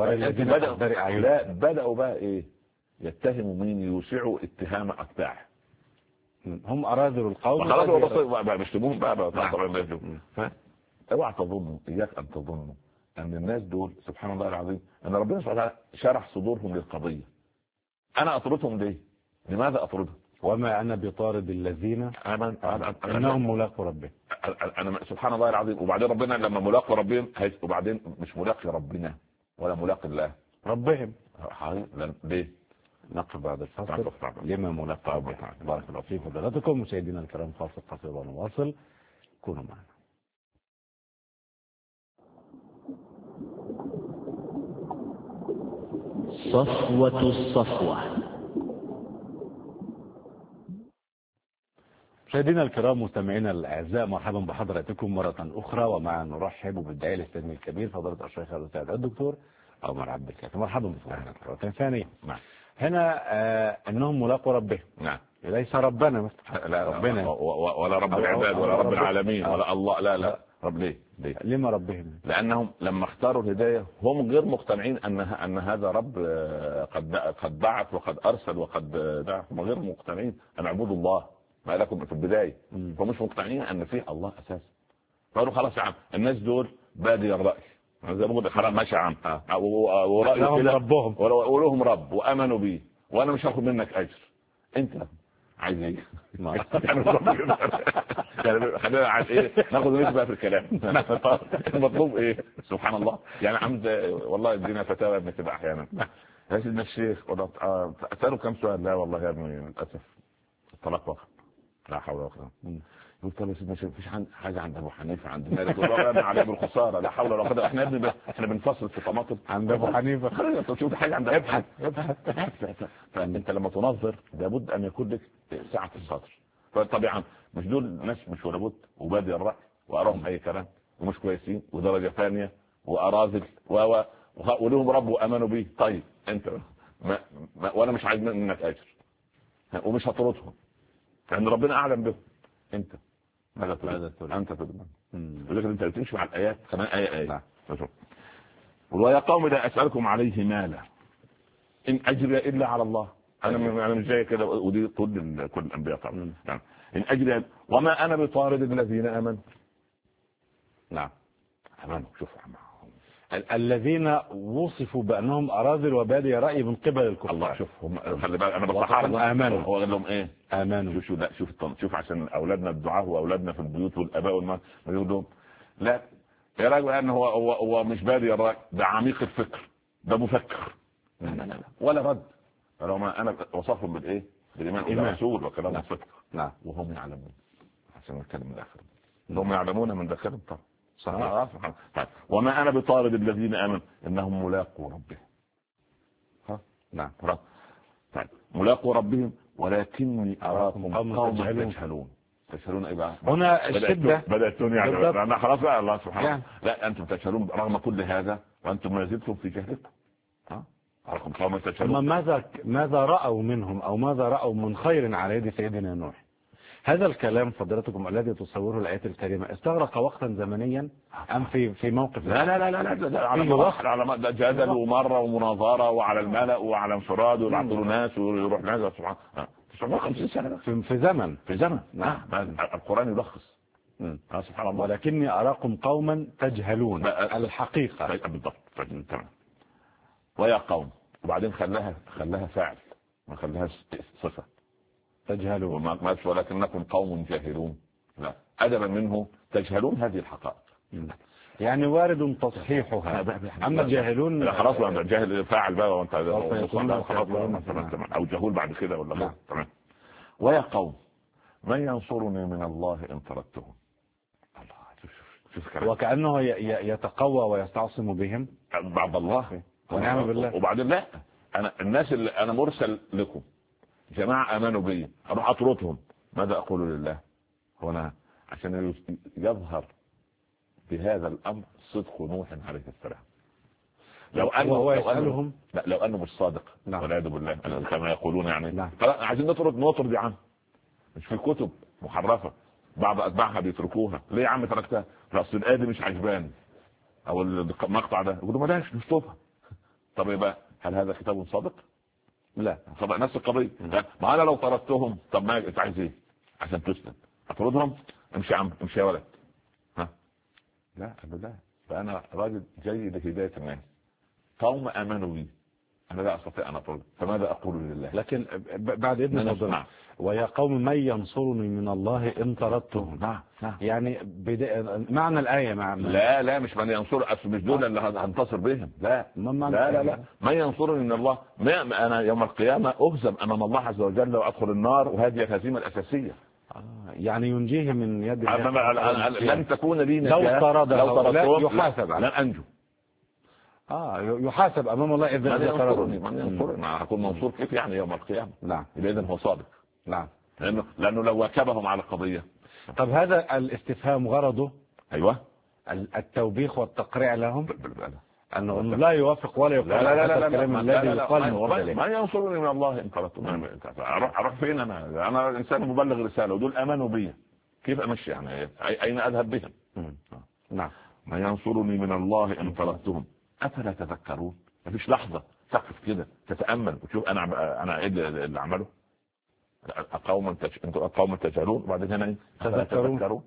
بدأوا بقى ايه؟ يتهموا مين؟ يوسعوا اتهام اتباعه. هم اراذل القوم خلاص بيشتموهم بقى طبعا. اوعى تظنوا، اياك ان تظنوا ان الناس دول سبحان الله العظيم ان ربنا سبحانه وتعالى شرح صدورهم للقضيه. انا اطردهم ليه؟ لماذا اطردهم؟ وما انا بطارد الذين انهم ملاقوا ربهم. انا سبحان الله العظيم. وبعدين ربنا لما ملاقوا ربهم، وبعدين مش ملاقي ربنا ولا ملاقي الله، ربهم. ليه؟ نقف بعد الفاصل لما ملاقى ربهم. بارك الله فيكم فضيلتكم مشاهدينا الكرام. فاصل قصير ونواصل، كونوا معنا. صفوة الصفوة. مشاهدينا الكرام مستمعينا الاعزاء، مرحبا بحضراتكم مره اخرى، ومع نرحب بالداعي الاسلامي الكبير فضيله الشيخ الاستاذ الدكتور عمر عبد الكافي. مرحبا بكم مره ثانيه. هنا انهم ملاقوا ربهم. نعم. ليس ربنا لا ربنا ولا رب العباد ولا رب العالمين ولا الله. لا رب. ليه؟ لما ربهم؟ لانهم لما اختاروا الهدايه هم غير مقتنعين ان هذا رب قد بعث وقد ارسل وقد دعا. هم غير مقتنعين ان اعبدوا الله ما لكم في البدايه. فمش مقتنعين ان فيه الله اساسا. قالوا خلاص يا عم الناس دول بادي الراي زي ما قلت خلاص ماشي يا عم. ورأيهم ربهم ولهم رب وامنوا بيه، وانا مش هاخد منك اجر. انت عايز ايه؟ يعني خلينا عايز ايه؟ ناخد نسبة في الكلام. المطلوب ايه؟ سبحان الله. يعني عمد والله ادينا فتاوى ابن كده احيانا. يا سيدنا الشيخ اساله كم سؤال. لا والله يا ابني للاسف الطلاق وقت. لا حول ولا قوه. قلت له يا سيدنا الشيخ مفيش حاجه عند ابو حنيفه عند مالك والله عليه بالخساره. لا حول ولا قوه. احنا بنفصل في طماطم عند ابو حنيفه. خلينا تشوف حاجه عند ابحث. فانت لما تنظر لابد ان يكون لك سعه الصدر. فطبعا مش دول ناس مش ولا بد وبادي الراي واراهم اي كلام ومش كويسين ودرجه ثانيه واراذل ولهم رب وامنوا به. طيب انت وانا مش عايز منك اجر ومش هطردهم لان ربنا اعلم بهم. انت ماذا تريد؟ انت تضمن. ولكن انت بتمشي مع الايات. خلينا ايه ويا قوم لا اسالكم عليه مالا ان اجري الا على الله. انا مش جاي كده ودي كل الانبياء طبعا. ان اجري وما انا بطارد الذين امنوا. نعم امنوا. شوف الذين وصفوا بانهم اراذل وبادي راي من قبل الكفار. الله شوف هم خلي بالك انا بصحح امنوا. هو قال لهم ايه؟ امنوا. شوف عشان اولادنا الدعاء واولادنا في البيوت والاباء والمال يقول لهم لا يا راجل ان هو مش بادي الراي، ده عميق الفكر، ده مفكر. لا ولا رد. فلما انا وصفهم بالايه؟ بالايمان بالرسول وكلام الفكر. نعم. وهم يعلمون. عشان نتكلم من الاخر. هم يعلمون من داخلهم طبعا. صحيح. وما انا بطارد الذين امنوا انهم ملاقوا ربهم. نعم. طيب ملاقوا ربهم ولكني اراكم قوما تجهلون. ايه بقى؟ هنا الشده بدات يعني انا خلاص بقى الله سبحانه يعني. لا انتم تجهلون رغم كل هذا وانتم ما زلتم في جهلكم. اراكم قوما تجهلون. ماذا راوا منهم او ماذا راوا من خير على يد سيدنا نوح؟ هذا الكلام فضيلتكم الذي تصوره الآيات الكريمة استغرق وقتا زمنيا أم في موقف؟ لا على جدل ومرة ومناظرة وعلى الملأ وعلى انفراد ويبعثوا ناس ويروح ناس. سبحان الله 950 سنة في زمن. القرآن يلخص. سبحان الله. ولكني أراكم قوما تجهلون الحقيقة. بالضبط. تمام. ويا قوم وبعدين خلاها فاعل، ما خلاهاش صفة. تجهلون وما قالش ولكنكم قوم جاهلون، لا، أدبا منه تجهلون هذه الحقائق. يعني وارد تصحيحها. أما جاهلون لا خلاص بقى جاهل فاعل بقى، وانت يكون او جهول بعد كده ولا لا. تمام. ويا قوم من ينصرني من الله ان طردتهم. الله، شوف كلام. وكأنه يتقوى ويستعصم بهم بعد الله ونعم بالله. وبعدين لا، انا الناس اللي انا مرسل لكم جماعه امنوا بي اروح اطردهم، ماذا اقول لله؟ هنا عشان يظهر بهذا الامر صدق نوح عليه السلام. لو انه مش صادق والعياذ بالله كما يقولون يعني عايزين نطرد يا عم، مش في كتب محرفه بعض اتباعها بيتركوها، ليه يا عم تركتها؟ اصل الايه دي مش عجباني او المقطع ده، يقولوا بلاش نشطبها. طب يبقى هل هذا كتاب صادق؟ لا. طب نفس القضيه، ما انا لو طردتهم، طب ما انت عايز ايه عشان تسلم؟ اطردهم؟ امشي يا عم، امشي يا ولد. لا ابدا، فانا راجل جيد لهدايه الناس، قوم امنوا بي، انا لا استطيع ان اطرد، فماذا اقول لله؟ لكن بعد اذن حضرتك، ويا قوم من ينصرني من الله ان طردتهم. يعني معنى الايه لا مش من ينصر، مش دول اللي هنتصر بهم، لا من ينصرني من الله. انا يوم القيامه اهزم امام الله عز وجل وادخل النار، وهذه الهزيمه الاساسيه. يعني ينجيه من يد لن تكون لي لو طرده يحاسب، لن انجو. يحاسب امام الله اذا من ينصرني هكون منصور كيف يعني يوم القيامه؟ نعم. اذا هو صادق. نعم. لانه لو واكبهم على القضيه. طب هذا الاستفهام غرضه ايوه التوبيخ والتقريع لهم، انه لا يوافق ولا يقول الكلام الذي يقال من ينصرني من الله ان طردتهم. اروح فين؟ انا انسان مبلغ رساله ودول امنوا بي، كيف امشي يعني؟ اين اذهب بهم؟ نعم. من ينصرني من الله ان طردتهم افلا تذكرون؟ مفيش لحظه تقف كده تتامل وتشوف انا ايه اللي عمله؟ قوم تجهلون، وبعدين هنا تذكرون.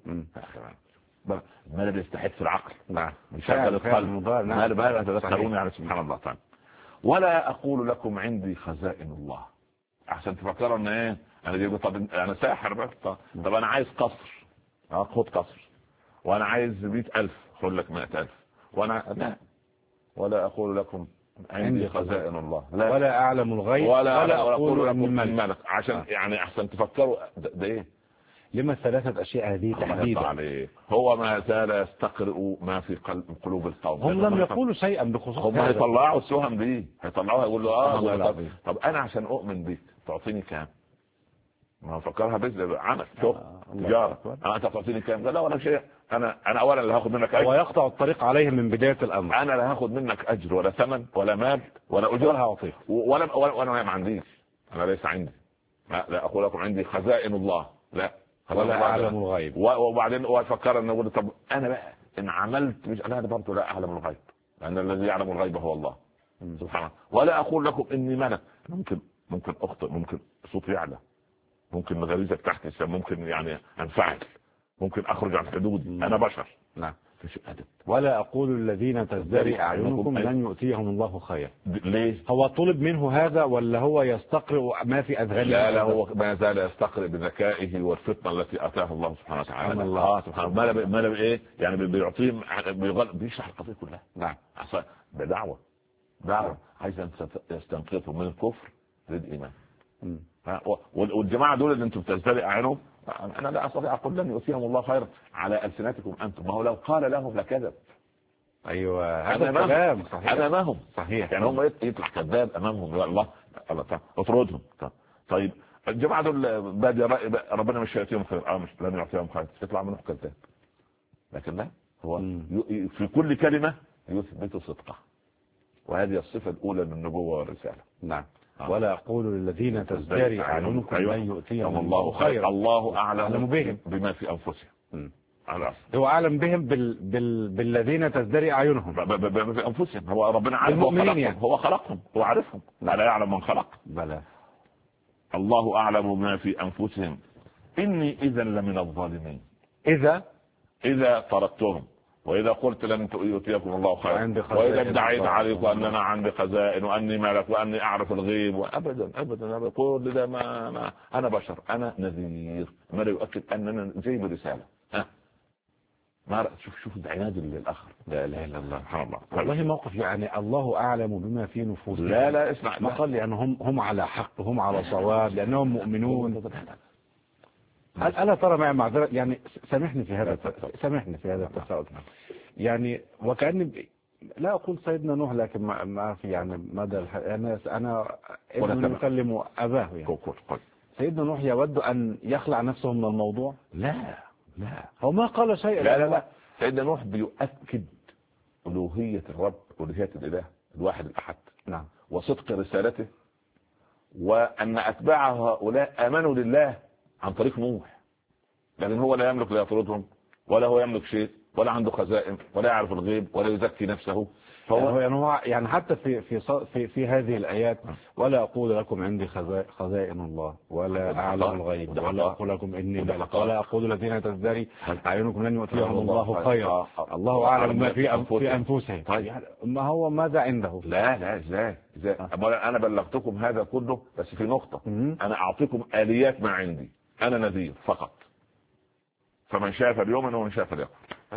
ما الذي يستحق في العقل؟ نعم. يشغل القلب. ما لا تذكرون يعني؟ سبحان الله تعالى. ولا اقول لكم عندي خزائن الله، احسن تفكروا ان ايه انا جايب. طب انا ساحر بس، طب انا عايز قصر، خد قصر، وانا عايز 100,000 خد لك 100,000، وانا لا. ولا اقول لكم عندي خزائن الله، لا. ولا اعلم الغيب ولا اقول لكم ملك، عشان يعني احسن تفكروا ده ايه. لما ثلاثة أشياء هذه تحديدا؟ هو ما زال يستقرئ ما في قلوب القوم. هم لم يقولوا شيئا بخصوص، هم هيطلعوا السهم دي، هيطلعوها يقولوا طب أنا عشان أؤمن بك تعطيني كام؟ ما فكرها بس عمل شغل تجارة. أنت تعطيني كام؟ لا ولا شيء. أنا أولا اللي هاخد منك أجر، ويقطع الطريق عليهم من بداية الأمر. أنا لا هاخد منك أجر ولا ثمن ولا مال ولا أجر هعطيك، وأنا ما عنديش، أنا ليس عندي. لا أقول لكم عندي خزائن الله، لا. ولا اعلم الغيب. وبعدين هو يفكر انه يقول طب انا بقى ان عملت مش انا برضه لا اعلم الغيب، لان الذي يعلم الغيب هو الله سبحانه. ولا اقول لكم اني ملك، ممكن اخطئ، ممكن صوتي يعلى، ممكن الغريزه بتاعتي ممكن يعني انفعل، ممكن اخرج عن حدودي، انا بشر. نعم. ولا اقول الذين تزدري اعينكم لن يؤتيهم الله خير. ليه؟ هو طلب منه هذا ولا هو يستقرئ ما في اذهانه؟ لا هو ما زال يستقرئ بذكائه والفطنه التي اتاها الله سبحانه وتعالى. الله سبحانه ما ايه يعني بيعطيهم، بيشرح القضيه كلها. نعم. ده دعوه عايز ان يستنقذهم من الكفر للايمان. والجماعه دول اللي انتم بتزدري اعينهم، انا لا استطيع اقول لن يؤتيهم الله خيرا على السنتكم انتم، ما هو لو قال لهم لكذب. ايوه هذا الكلام صحيح امامهم، صحيح يعني هم يطلع كذاب امامهم. يا الله تعالى اطردهم. طيب الجماعه دول بادي ربنا مش يعطيهم خير، مش لن يعطيهم خير، يطلع منهم كذاب. لكن لا، هو في كل كلمه يثبت صدقه، وهذه الصفه الاولى من النبوه والرساله. نعم. ولا أقول للذين تزدري أعينكم لن يؤتيهم الله خيرا، الله أعلم بهم بما في أنفسهم. هو أعلم بهم بالذين تزدري أعينهم في أنفسهم. هو ربنا عارف، هو خلقهم، هو عارفهم. لا يعلم من خلق. بلى. الله أعلم ما في أنفسهم إني إذا لمن الظالمين. إذا طردتهم واذا قلت لن يؤتيكم الله خيرا، خزائن واذا ادعيت الله. عليكم ان انا عندي خزائن واني ملك واني اعرف الغيب، وابدا ابدا كل ده ما انا بشر، انا نذير، ما لا يؤكد ان انا جايب رساله. ما شوف العناد الاخر. لا اله الا الله، سبحان الله. والله موقف يعني الله اعلم بما في نفوسهم. لا اسمع، ما قال يعني هم على حق، هم على صواب لانهم مؤمنون. ألا ترى معي معذرة يعني، سامحني في هذا التساؤل. يعني وكأني لا أقول سيدنا نوح، لكن ما في يعني مدى أنا ابن يكلم أباه يعني. سيدنا نوح يود أن يخلع نفسه من الموضوع؟ لا هو ما قال شيئا. لا سيدنا نوح بيؤكد ألوهية الرب، ألوهية الإله الواحد الأحد. نعم. وصدق رسالته، وأن أتباع هؤلاء آمنوا لله عن طريق نوح، لكن هو لا يملك لا يطردهم، ولا هو يملك شيء، ولا عنده خزائن، ولا يعرف الغيب، ولا يزكي نفسه. فهو يعني حتى في هذه الآيات، ولا أقول لكم عندي خزائن الله، ولا أعلم الغيب، ولا أقول لكم إني ملك، ولا أقول الذين تزدري أعينكم لن يؤتيهم الله خيرا، الله أعلم ما في أنفسهم. يعني ما هو ماذا عنده؟ لا ازاي أنا بلغتكم هذا كله، بس في نقطة، أنا أعطيكم آليات ما عندي، أنا نذير فقط، فمن شاف اليوم ومن شاف اليوم،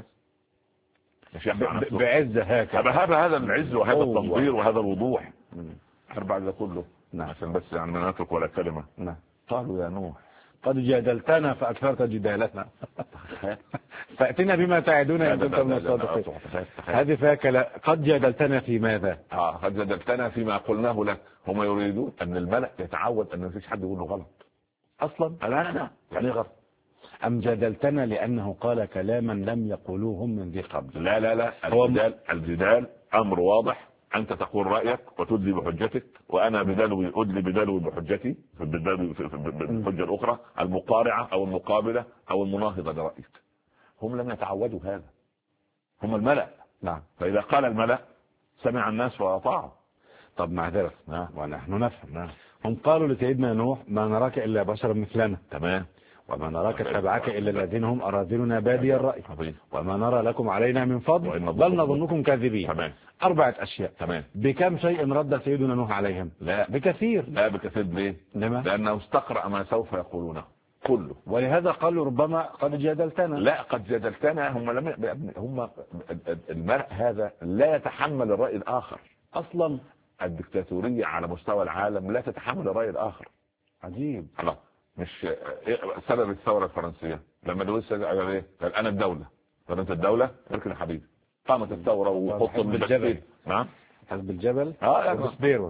بعز هذا العز وهذا التنظير وهذا الوضوح. بعد ذا كله عشان بس يعني ما نترك ولا كلمة. قالوا يا نوح قد جادلتنا فأكثرت جدالتنا فأتنا بما تعدنا إن كنت من الصادقين. هذه فاكلة. قد جادلتنا في ماذا؟ قد جادلتنا فيما قلناه لك. هم يريدون أن الملأ يتعود أن مفيش حد يقول له غلط أصلا. لا يعني غلط. أم جادلتنا لأنه قال كلاما لم يقولوه هم من ذي قبل؟ لا الجدال أمر واضح. أنت تقول رأيك وتدلي بحجتك، وأنا أدلي بدلوي بحجتي في الحجة الأخرى المقارعة أو المقابلة أو المناهضة لرأيك. هم لم يتعودوا هذا، هم الملأ. نعم. فإذا قال الملأ سمع الناس وأطاعوا. طب معذرة ونحن نفهم. هم قالوا لسيدنا نوح ما نراك إلا بشرا مثلنا. تمام. وما نراك اتبعك إلا الذين هم أراذلنا بادي الرأي، وما نرى لكم علينا من فضل بل نظنكم كاذبين. 4 أشياء. تمام. بكم شيء رد سيدنا نوح عليهم؟ لا بكثير. ليه؟ لأنه استقرأ ما سوف يقولونه كله، ولهذا قالوا ربما قد جادلتنا. لا قد جادلتنا. هم المرء هذا لا يتحمل الرأي الآخر أصلا. الدكتاتورية على مستوى العالم لا تتحمل الرأي الآخر. عجيب. الله. مش سبب الثورة الفرنسية لما لويس قال ايه؟ قال انا الدولة. قال انت الدولة؟ اركن يا حبيبي. قامت الثورة وخط بالجبل. نعم. حزب الجبل. بسبيرو.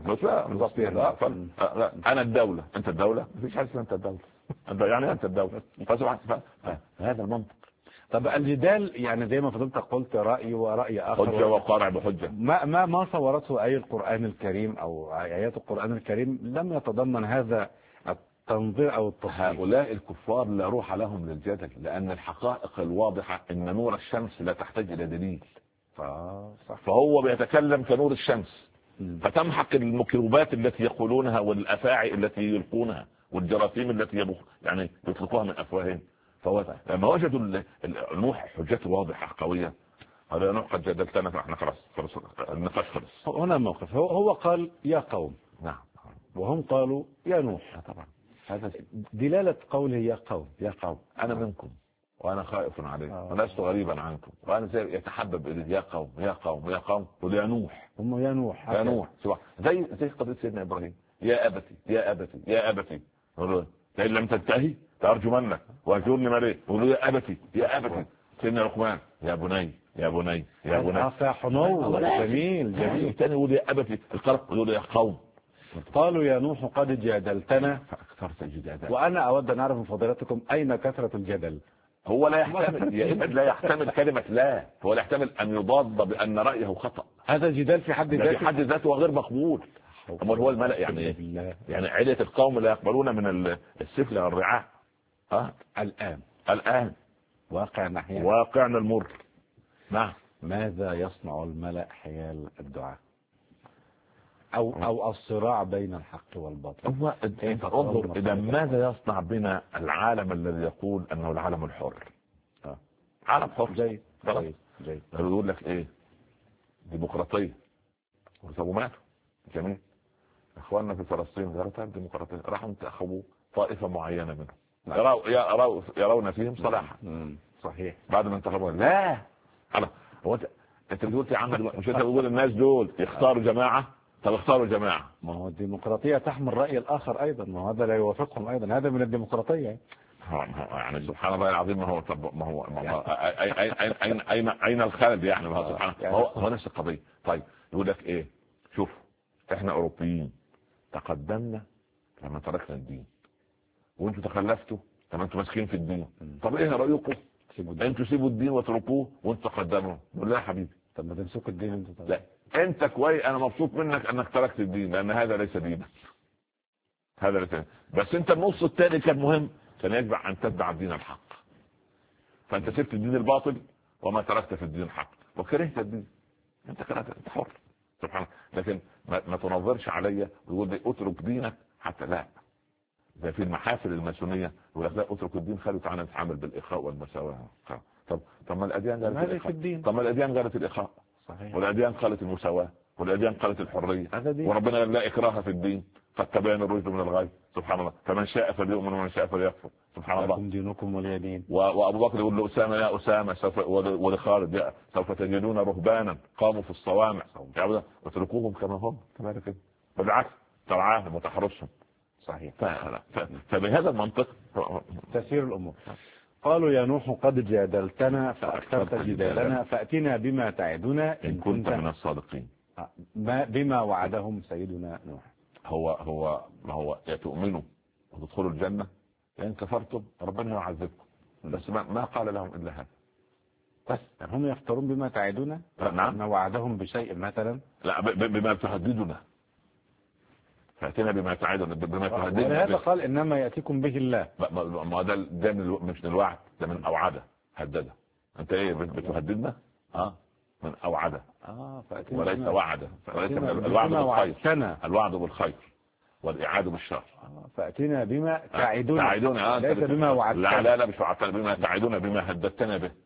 انا الدولة. انت الدولة؟ مفيش حاجة اسمها انت الدولة. انت يعني انت الدولة. هذا المنطق. طب الجدال يعني زي ما فضلت قلت رأي ورأي آخر، حجة وقارع بحجة. ما صورته أي القرآن الكريم أو آيات القرآن الكريم لم يتضمن هذا التنظير أو التصحيح. هؤلاء الكفار لا روح لهم للجدل، لأن الحقائق الواضحة إن نور الشمس لا تحتاج إلى دليل. فهو بيتكلم كنور الشمس. فتمحق الميكروبات التي يقولونها والأفاعي التي يلقونها والجراثيم التي يعني يطلقوها من أفواههم. فهو لما وجدوا نوح حجته واضحة قوية، هذا نوح قد جدلتنا فاحنا خلاص النقاش خلص. هنا الموقف هو قال يا قوم. نعم. وهم قالوا يا نوح. طبعا هذا دلالة قوله يا قوم أنا منكم وأنا خائف عليكم ولست غريبا عنكم، وأنا زي يتحبب إلي يا قوم ويا نوح. هم يا نوح زي قضية سيدنا إبراهيم. يا أبتي لئن لم تنتهي تأرجو منك وأجرني مليه. يقولوا يا أبتي. سيدنا لقمان يا بني حنو. جميل. تاني يقول يا أبتي. القرق يقول يا قوم. قالوا يا نوح قد جادلتنا فأكثرت جدالا. وأنا أود أن أعرف من فضيلتكم أين كثرة الجدل. هو لا يحتمل كلمة لا، هو لا يحتمل أن يضاد بأن رأيه خطأ. هذا الجدال في حد ذاته وغير مقبول. أما هو الملأ يعني عدة القوم لا يقبلون من السفل والرعاع. الآن واقعنا المر. نعم. ماذا يصنع الملأ حيال الدعاء أو الصراع بين الحق والباطل؟ انظر إذا ماذا يصنع بنا العالم الذي يقول أنه العالم الحر. عالم حر. يقول لك ايه؟ ديمقراطيه. طب وماله؟ جميل. اخواننا في فلسطين غيرت الديمقراطيه، راحوا انتخبوا طائفه معينه منهم يرون فيهم صلاحا. صحيح. بعد ما انتخبوا لا هو انت بتقول يا عم مش انت بتقول الناس دول يختاروا جماعه؟ طب اختاروا جماعه. ما هو الديمقراطيه تحمل راي الاخر ايضا، ما هو هذا لا يوافقهم ايضا، هذا من الديمقراطيه. يعني سبحان الله العظيم. ما هو اين الخالد يعني؟ ما هو سبحان الله هو نفس القضيه. طيب يقول لك ايه؟ شوف احنا اوروبيين تقدمنا لما تركنا الدين، وانتوا تخلفتوا لما انتوا ماسكين في الدين. طب ايه رايكم انتوا سيبوا الدين واتركوه وانتوا تقدموا؟ نقول لا يا حبيبي، طب ما تمسكوا الدين انتوا. لا انت كويس، انا مبسوط منك انك تركت الدين لان هذا ليس دينك، هذا ليس دينك. بس انت النص الثاني كان مهم، كان يجب ان تتبع الدين الحق. فانت سبت الدين الباطل وما تركت في الدين الحق وكرهت الدين. انت حر سبحان الله. لكن ما تنظرش عليا ويقول لي اترك دينك حتى لا. زي في المحافل الماسونيه يقول لك لا اترك الدين، خلوا تعالى نتعامل بالاخاء والمساواه. طب ما الاديان قالت الاخاء، طب ما الاديان قالت الاخاء. صحيح. والاديان قالت المساواه، والاديان قالت الحريه، وربنا قال لا اكراه في الدين قد تبين الرشد من الغي. سبحان الله. فمن شاء فليؤمن ومن شاء فليكفر. سبحان الله. لكم دينكم ولي دين. وابو بكر يقول لاسامه يا اسامه ولخالد سوف تجدون رهبانا قاموا في الصوامع واتركوهم كما هم. بالعكس ترعاهم وتحرسهم. صحيح. فبهذا المنطق تسير الامور. قالوا يا نوح قد جادلتنا فأكثرت جدالنا فأتنا بما تعدنا إن كنت من الصادقين. بما وعدهم سيدنا نوح. هو تؤمنوا وتدخلوا الجنة، لأن كفرتم ربنا يعذبكم. بس ما قال لهم إلا هذا بس. هم يفترون بما تعدنا. نعم. ما وعدهم بشيء مثلا. لا بما تهددنا. فأتنا بما تعدنا بما تهددنا. هذا قال إنما يأتيكم به الله. ما ده مش من الوعد، ده من أوعده هدده. أنت إيه بتهددنا؟ من أوعده. وليس وعده. الوعد بالخير. الوعد بالخير والإعادة بالشر. فأتنا بما تعدنا. ليس بما وعدتنا. لا مش وعدتنا، بما تعدنا بما هددتنا به.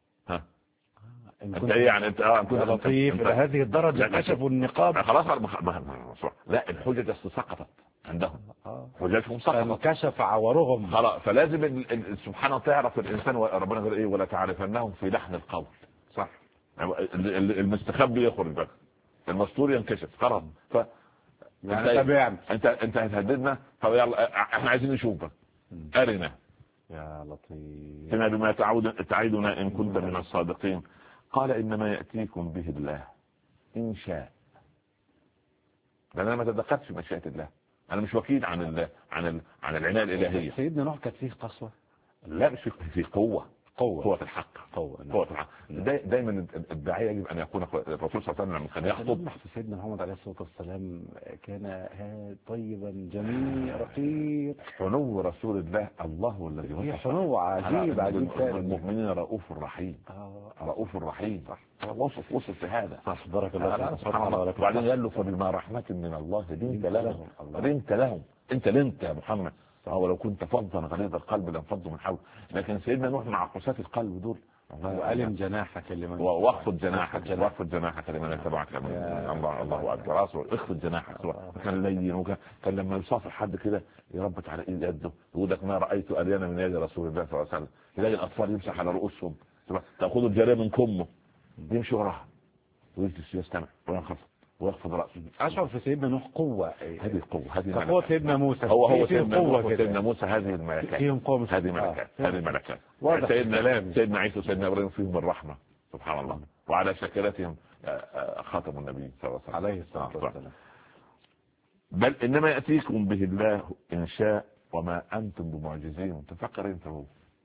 انت ايه يعني؟ انت كنت لطيف الى هذه الدرجه كشفوا النقاب. خلاص لا الحجج سقطت عندهم. حججهم سقطت، كشف عورهم. خلاص. فلازم سبحانه تعرف الانسان. ربنا يقول ايه؟ ولا تعرفنهم في لحن القول. صح. المستخبي يخرج بقى، المستور ينكشف. خلاص. يعني انت هتهددنا. طب يلا احنا عايزين نشوفك، ارنا يا لطيف بما تعيدنا ان كنت من الصادقين. قال انما ياتيكم به الله ان شاء. لان انا ما تدخلتش في مشيئه الله، انا مش وكيل عن العناية الالهيه. سيدنا نوح كانت فيه قسوه؟ لا مش في قوه الحق. قوه الحق. دايما الداعيه يجب ان يكون الرسول صلى الله عليه وسلم كان يخطب. سيدنا محمد عليه الصلاه والسلام كان طيبا جميل رقيق. حنو رسول الله الذي هي حنو عجيب المؤمنين رؤوف رحيم. رؤوف رحيم. وصف في هذا. صح. بارك الله فيك. وبعدين قال له فبما رحمه من الله لنت لهم. انت لنت يا محمد. فهو لو كنت فظا غليظ القلب لانفضوا من حولك. لكن سيدنا نوح مع قساة القلب دول وألم جناحك لمن واخفض جناحك لمن يتبعك. الله اكبر. اخفض جناحك. كان لين وكان لما يصافح حد كده يربط على ايد يده يقول لك ما رايت الين من يد رسول الله صلى الله عليه وسلم. يلاقي الاطفال يمسح على رؤوسهم، تاخذوا الجاريه من كمه يمشي وراها ويجلس يستمع وينخفض ويخفض رأسه. أشعر في سيدنا نوح قوة. هذه قوة. قوة سيدنا موسى. هو سيدنا موسى. هذه الملكات. فيهم قوة. هذه ملكات. سيدنا عيسى وسيدنا إبراهيم فيهم الرحمة. سبحان الله. وعلى شكلتهم خاتم النبي صلى الله عليه وسلم. بل إنما يأتيكم به الله إن شاء وما أنتم بمعجزين. تفكر أنت هو.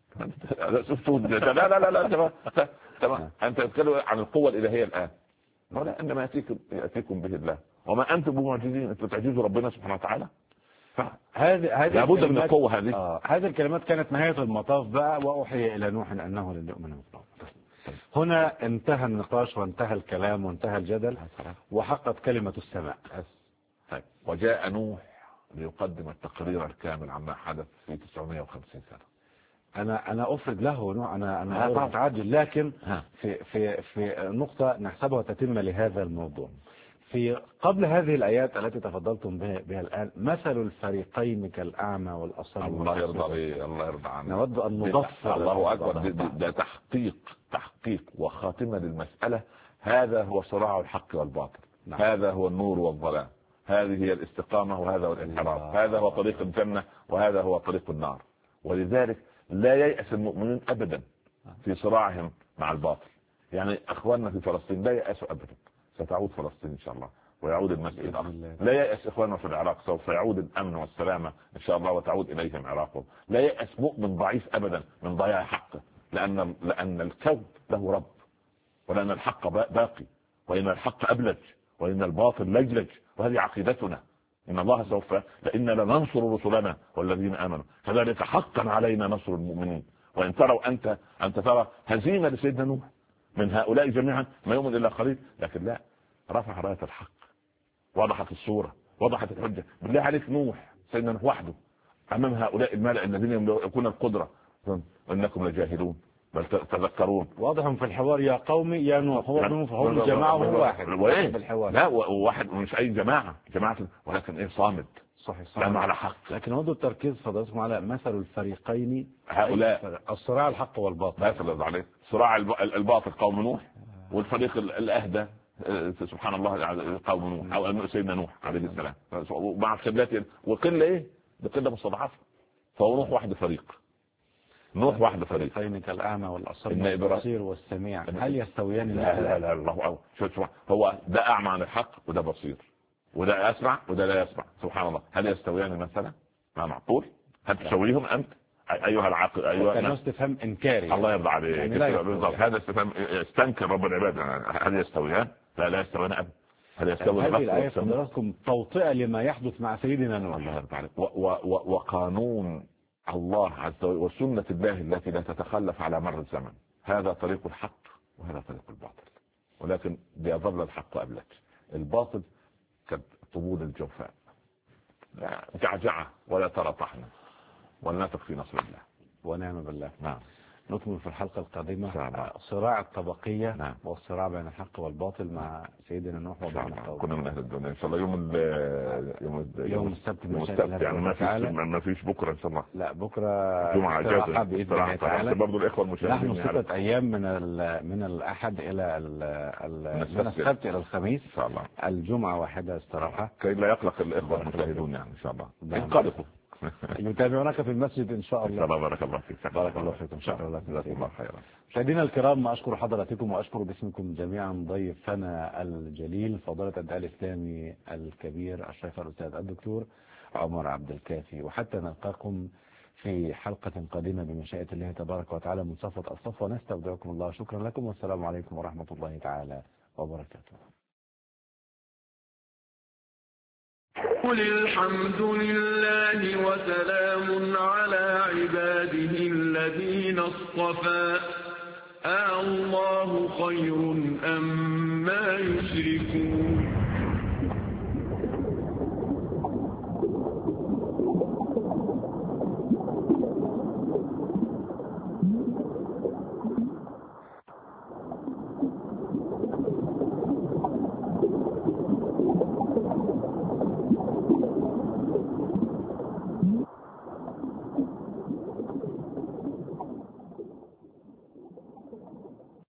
لا تمام. أنت تتكلم عن القوة الإلهية الآن. ولا انما ياتيكم به الله وما انتم بمعجزين. انتم تعجزوا ربنا سبحانه وتعالى. هذه لابد من القوه هذه. هذه الكلمات كانت نهايه المطاف بقى. واوحي الى نوح انه لن يؤمن من قومه. هنا انتهى النقاش وانتهى الكلام وانتهى الجدل وحقت كلمه السماء. وجاء نوح ليقدم التقرير الكامل عما حدث في 950 سنه. انا افرض له نوع، انا غير متعجل، لكن في نقطة نحسبها تتم لهذا الموضوع. في قبل هذه الآيات التي تفضلتم بها الآن، مثل الفريقين كالأعمى والأصم. الله يرضى عليه، الله يرضى عنه. نود أن نضفر. الله أكبر. ده تحقيق وخاتمة للمسألة. هذا هو صراع الحق والباطل. نعم. هذا هو النور والظلام، هذه هي الاستقامة وهذا هو الانحراف، هذا هو طريق الجنة وهذا هو طريق النار. ولذلك لا ييأس المؤمنين أبدا في صراعهم مع الباطل. يعني أخواننا في فلسطين لا ييأسوا أبدا، ستعود فلسطين إن شاء الله ويعود المسجد الأقصى. لا ييأس إخواننا في العراق، سوف يعود الأمن والسلامة إن شاء الله وتعود إليهم عراقهم. لا ييأس مؤمن ضعيف أبدا من ضياع حقه، لأن الكون له رب، ولأن الحق باقي، وإن الحق أبلج، وإن الباطل لجلج، وهذه عقيدتنا. إن الله سوف لإن لننصر رسلنا والذين آمنوا كذلك حقا علينا نصر المؤمنين. وإن تروا أنت ترى هزيمة لسيدنا نوح من هؤلاء جميعا ما يؤمن إلا قليل، لكن لا، رفع راية الحق، وضحت الصورة، وضحت الحجة. بالله عليك نوح، سيدنا نوح وحده أمام هؤلاء الملأ الذين يملكون القدرة، إنكم لجاهلون بل تذكرون. واضح في الحوار يا قومي يا نوح، هو نوح هم جماعة واحد بالحوار. لا واحد مش أي جماعة ولكن إيه صامد صحيح لا على حق. لكن هو التركيز فضلتم على مثل الفريقين هؤلاء الصراع الحق والباطل. مثل عليه صراع الباطل قوم نوح، والفريق الأهدى سبحان الله قوم نوح أو سيدنا نوح عليه السلام مع خبرته وقلة إيه بقلة مستضعفة. فهو نوح واحد فريق، نوح واحد فريقين كالأعمى والأصم والبصير والسميع، هل يستويان؟ لا الله شوف هو ده أعمى عن الحق وده بصير، وده يسمع وده لا يسمع. سبحان الله، هل يستويان مثلا؟ ما معقول. هل تسويهم أنت أيها العاقل؟ أيها كان استفهام إنكاري. الله يرضى عليك. يعني بالضبط هذا استفهام استنكر رب العباد. هل يستويان؟ لا يستويان أبدا. هل يستوي؟ هذه الآية حضراتكم توطئة لما يحدث مع سيدنا نوح. الله يرضى عليك. وقانون الله عز وجل وسنة الله التي لا تتخلف على مر الزمن. هذا طريق الحق وهذا طريق الباطل، ولكن ليظل الحق أبلج. الباطل كالطبول الجوفاء، لا جعجعة ولا ترى طحنا، ولنثق في نصر الله ونعم بالله. نعم. نكمل في الحلقة القادمة صراع الطبقية. نعم. والصراع بين الحق والباطل مع سيدنا نوح وبين القوم. كنا من أهل الدنيا إن شاء الله. يوم السبت يعني ما فيش بكرة إن شاء الله. لا بكرة جمعة اجازة بإذن الله تعالى. برضو الإخوة المشاهدين نحن 6 أيام من الأحد إلى من السبت إلى الخميس إن شاء الله. الجمعة واحدة استراحة كي لا يقلق الإخوة المشاهدون يعني إن شاء الله ينقلقوا. يتابعونك في المسجد إن شاء الله. بارك الله فيك. بارك الله فيكم. شكرا لك. جزاكم الله خيرا. مشاهدينا الكرام، أشكر حضراتكم وأشكر باسمكم جميعا ضيفنا الجليل فضيلة الداعية الإسلامي الكبير الشيخ الأستاذ الدكتور عمر عبد الكافي. وحتى نلقاكم في حلقة قادمة بمشيئة الله تبارك وتعالى من صفوة الصفوة، نستودعكم الله. شكرا لكم والسلام عليكم ورحمة الله تعالى وبركاته. قل الحمد لله وسلام على عباده الذين اصطفى الله خير أم ما يشركون.